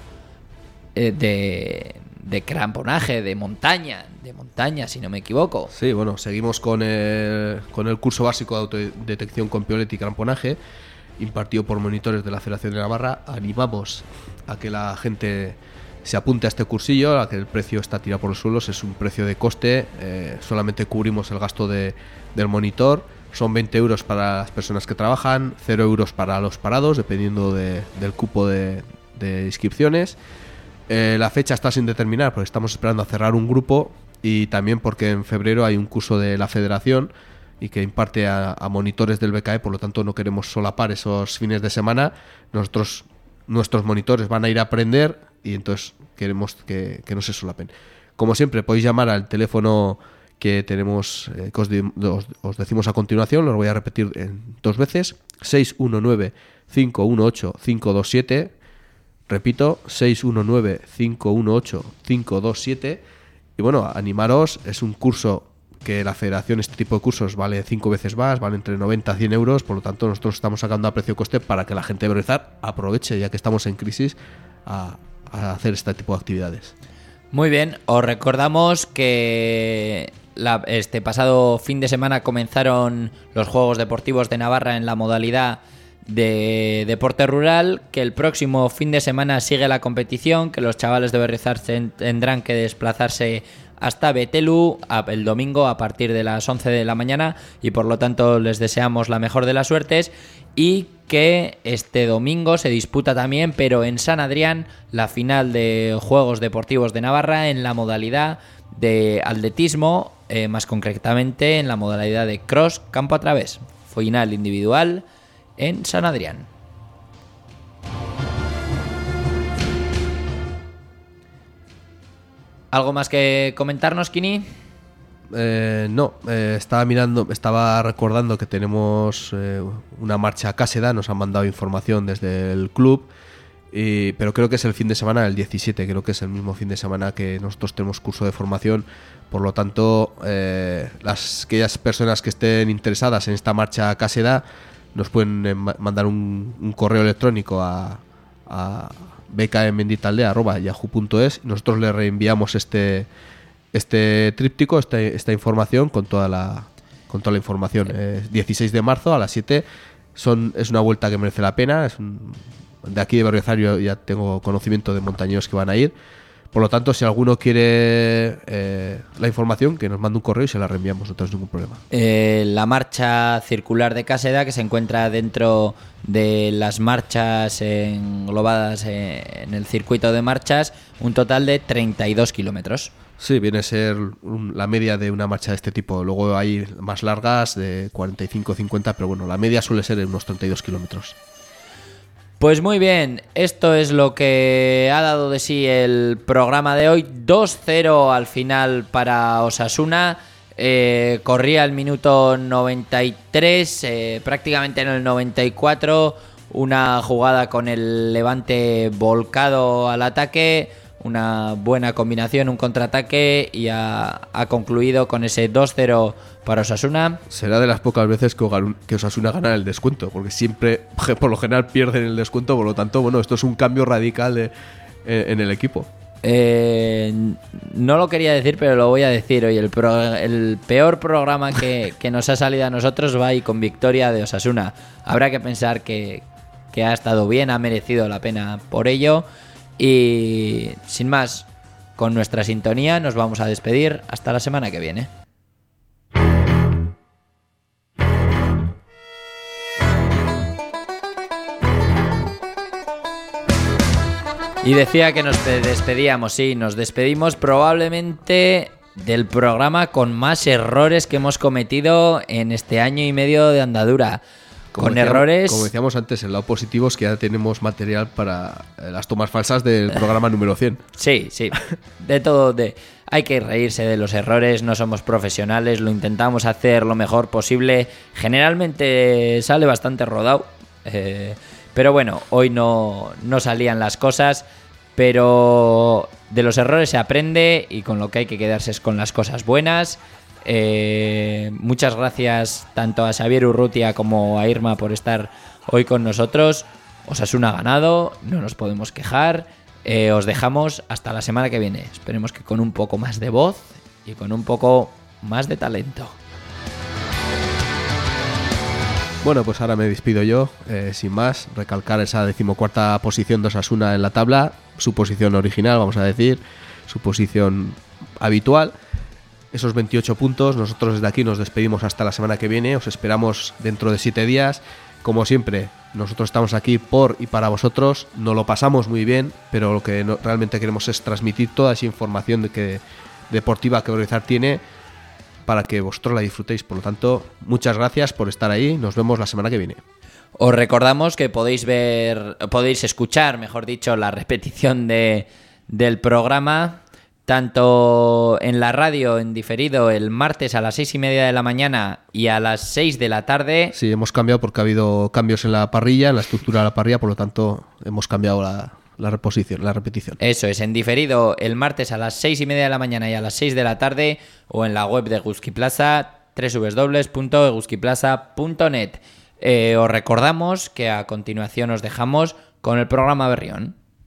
cramponaje, de montaña, si no me equivoco. Sí, bueno, seguimos con el curso básico de autodetección con piolet y cramponaje, impartido por monitores de la Federación de Navarra. Animamos a que la gente se apunte a este cursillo, a que el precio está tirado por los suelos, es un precio de coste, solamente cubrimos el gasto del monitor. Son 20 euros para las personas que trabajan, 0 euros para los parados, dependiendo del cupo de inscripciones. La fecha está sin determinar, porque estamos esperando a cerrar un grupo, y también porque en febrero hay un curso de la Federación y que imparte a monitores del BKE, por lo tanto no queremos solapar esos fines de semana. Nuestros monitores van a ir a aprender y entonces queremos que no se solapen. Como siempre, podéis llamar al teléfono que tenemos, que os decimos a continuación, lo voy a repetir 2 veces, 619-518-527, repito, 619-518-527, y bueno, animaros, es un curso que la federación, este tipo de cursos vale 5 veces más, vale entre 90 a 100 euros, por lo tanto nosotros estamos sacando a precio-coste para que la gente de Berriozar aproveche, ya que estamos en crisis, a hacer este tipo de actividades. Muy bien, os recordamos que este pasado fin de semana comenzaron los Juegos Deportivos de Navarra en la modalidad de deporte rural, que el próximo fin de semana sigue la competición, que los chavales de Berriozar tendrán que desplazarse hasta Betelu el domingo a partir de las 11 de la mañana y por lo tanto les deseamos la mejor de las suertes, y que este domingo se disputa también, pero en San Adrián, la final de Juegos Deportivos de Navarra en la modalidad de atletismo, más concretamente en la modalidad de cross campo a través, final individual en San Adrián. ¿Algo más que comentarnos, Kini? No, estaba recordando que tenemos una marcha a Cáseda, nos han mandado información desde el club, pero creo que es el fin de semana del 17, creo que es el mismo fin de semana que nosotros tenemos curso de formación, por lo tanto aquellas personas que estén interesadas en esta marcha a Cáseda nos pueden mandar un correo electrónico a bkmmenditaldea@yahoo.es, nosotros le reenviamos este tríptico, esta información con toda la información. 16 de marzo a las 7, es una vuelta que merece la pena, de aquí de Berriozar yo ya tengo conocimiento de montañeros que van a ir, por lo tanto si alguno quiere la información, que nos mande un correo y se la reenviamos, no tenemos ningún problema. La marcha circular de Cáseda, que se encuentra dentro de las marchas englobadas en el circuito de marchas, un total de 32 kilómetros. Sí, viene a ser la media de una marcha de este tipo. Luego hay más largas de 45-50, pero bueno, la media suele ser en unos 32 kilómetros. Pues muy bien, esto es lo que ha dado de sí el programa de hoy. 2-0 al final para Osasuna. Corría el minuto 93, prácticamente en el 94, una jugada con el Levante volcado al ataque, una buena combinación, un contraataque, y ha concluido con ese 2-0 para Osasuna. Será de las pocas veces que Osasuna gana el descuento, porque siempre, por lo general, pierden el descuento, por lo tanto, bueno, esto es un cambio radical en el equipo. No lo quería decir, pero lo voy a decir hoy. El peor programa que nos ha salido a nosotros va ahí con victoria de Osasuna. Habrá que pensar que ha estado bien, ha merecido la pena por ello. Y sin más, con nuestra sintonía nos vamos a despedir hasta la semana que viene. Y decía que nos despedíamos, sí, nos despedimos probablemente del programa con más errores que hemos cometido en este año y medio de andadura. Como decíamos antes, el lado positivo es que ya tenemos material para las tomas falsas del programa número 100. Sí, de todo. Hay que reírse de los errores, no somos profesionales, lo intentamos hacer lo mejor posible. Generalmente sale bastante rodado, pero bueno, hoy no salían las cosas. Pero de los errores se aprende y con lo que hay que quedarse es con las cosas buenas. Muchas gracias tanto a Xavier Urrutia como a Irma por estar hoy con nosotros. Osasuna ha ganado, no nos podemos quejar. Os dejamos hasta la semana que viene. Esperemos que con un poco más de voz y con un poco más de talento. Bueno, pues ahora me despido yo, sin más, recalcar esa 14ª posición de Osasuna en la tabla, su posición original, vamos a decir, su posición habitual. Esos 28 puntos, nosotros desde aquí nos despedimos hasta la semana que viene, os esperamos dentro de 7 días. Como siempre, nosotros estamos aquí por y para vosotros, nos lo pasamos muy bien, pero lo que realmente queremos es transmitir toda esa información deportiva que Berriozar tiene para que vosotros la disfrutéis. Por lo tanto, muchas gracias por estar ahí, nos vemos la semana que viene. Os recordamos que podéis escuchar, mejor dicho, la repetición del programa, tanto en la radio en diferido el martes a las 6:30 de la mañana y a las 6 de la tarde. Sí, hemos cambiado porque ha habido cambios en la parrilla, en la estructura de la parrilla, por lo tanto hemos cambiado la repetición. Eso es, en diferido el martes a las 6:30 de la mañana y a las 6 de la tarde, o en la web de Eguzki Plaza, www.eguzkiplaza.net. Os recordamos que a continuación os dejamos con el programa Berrión.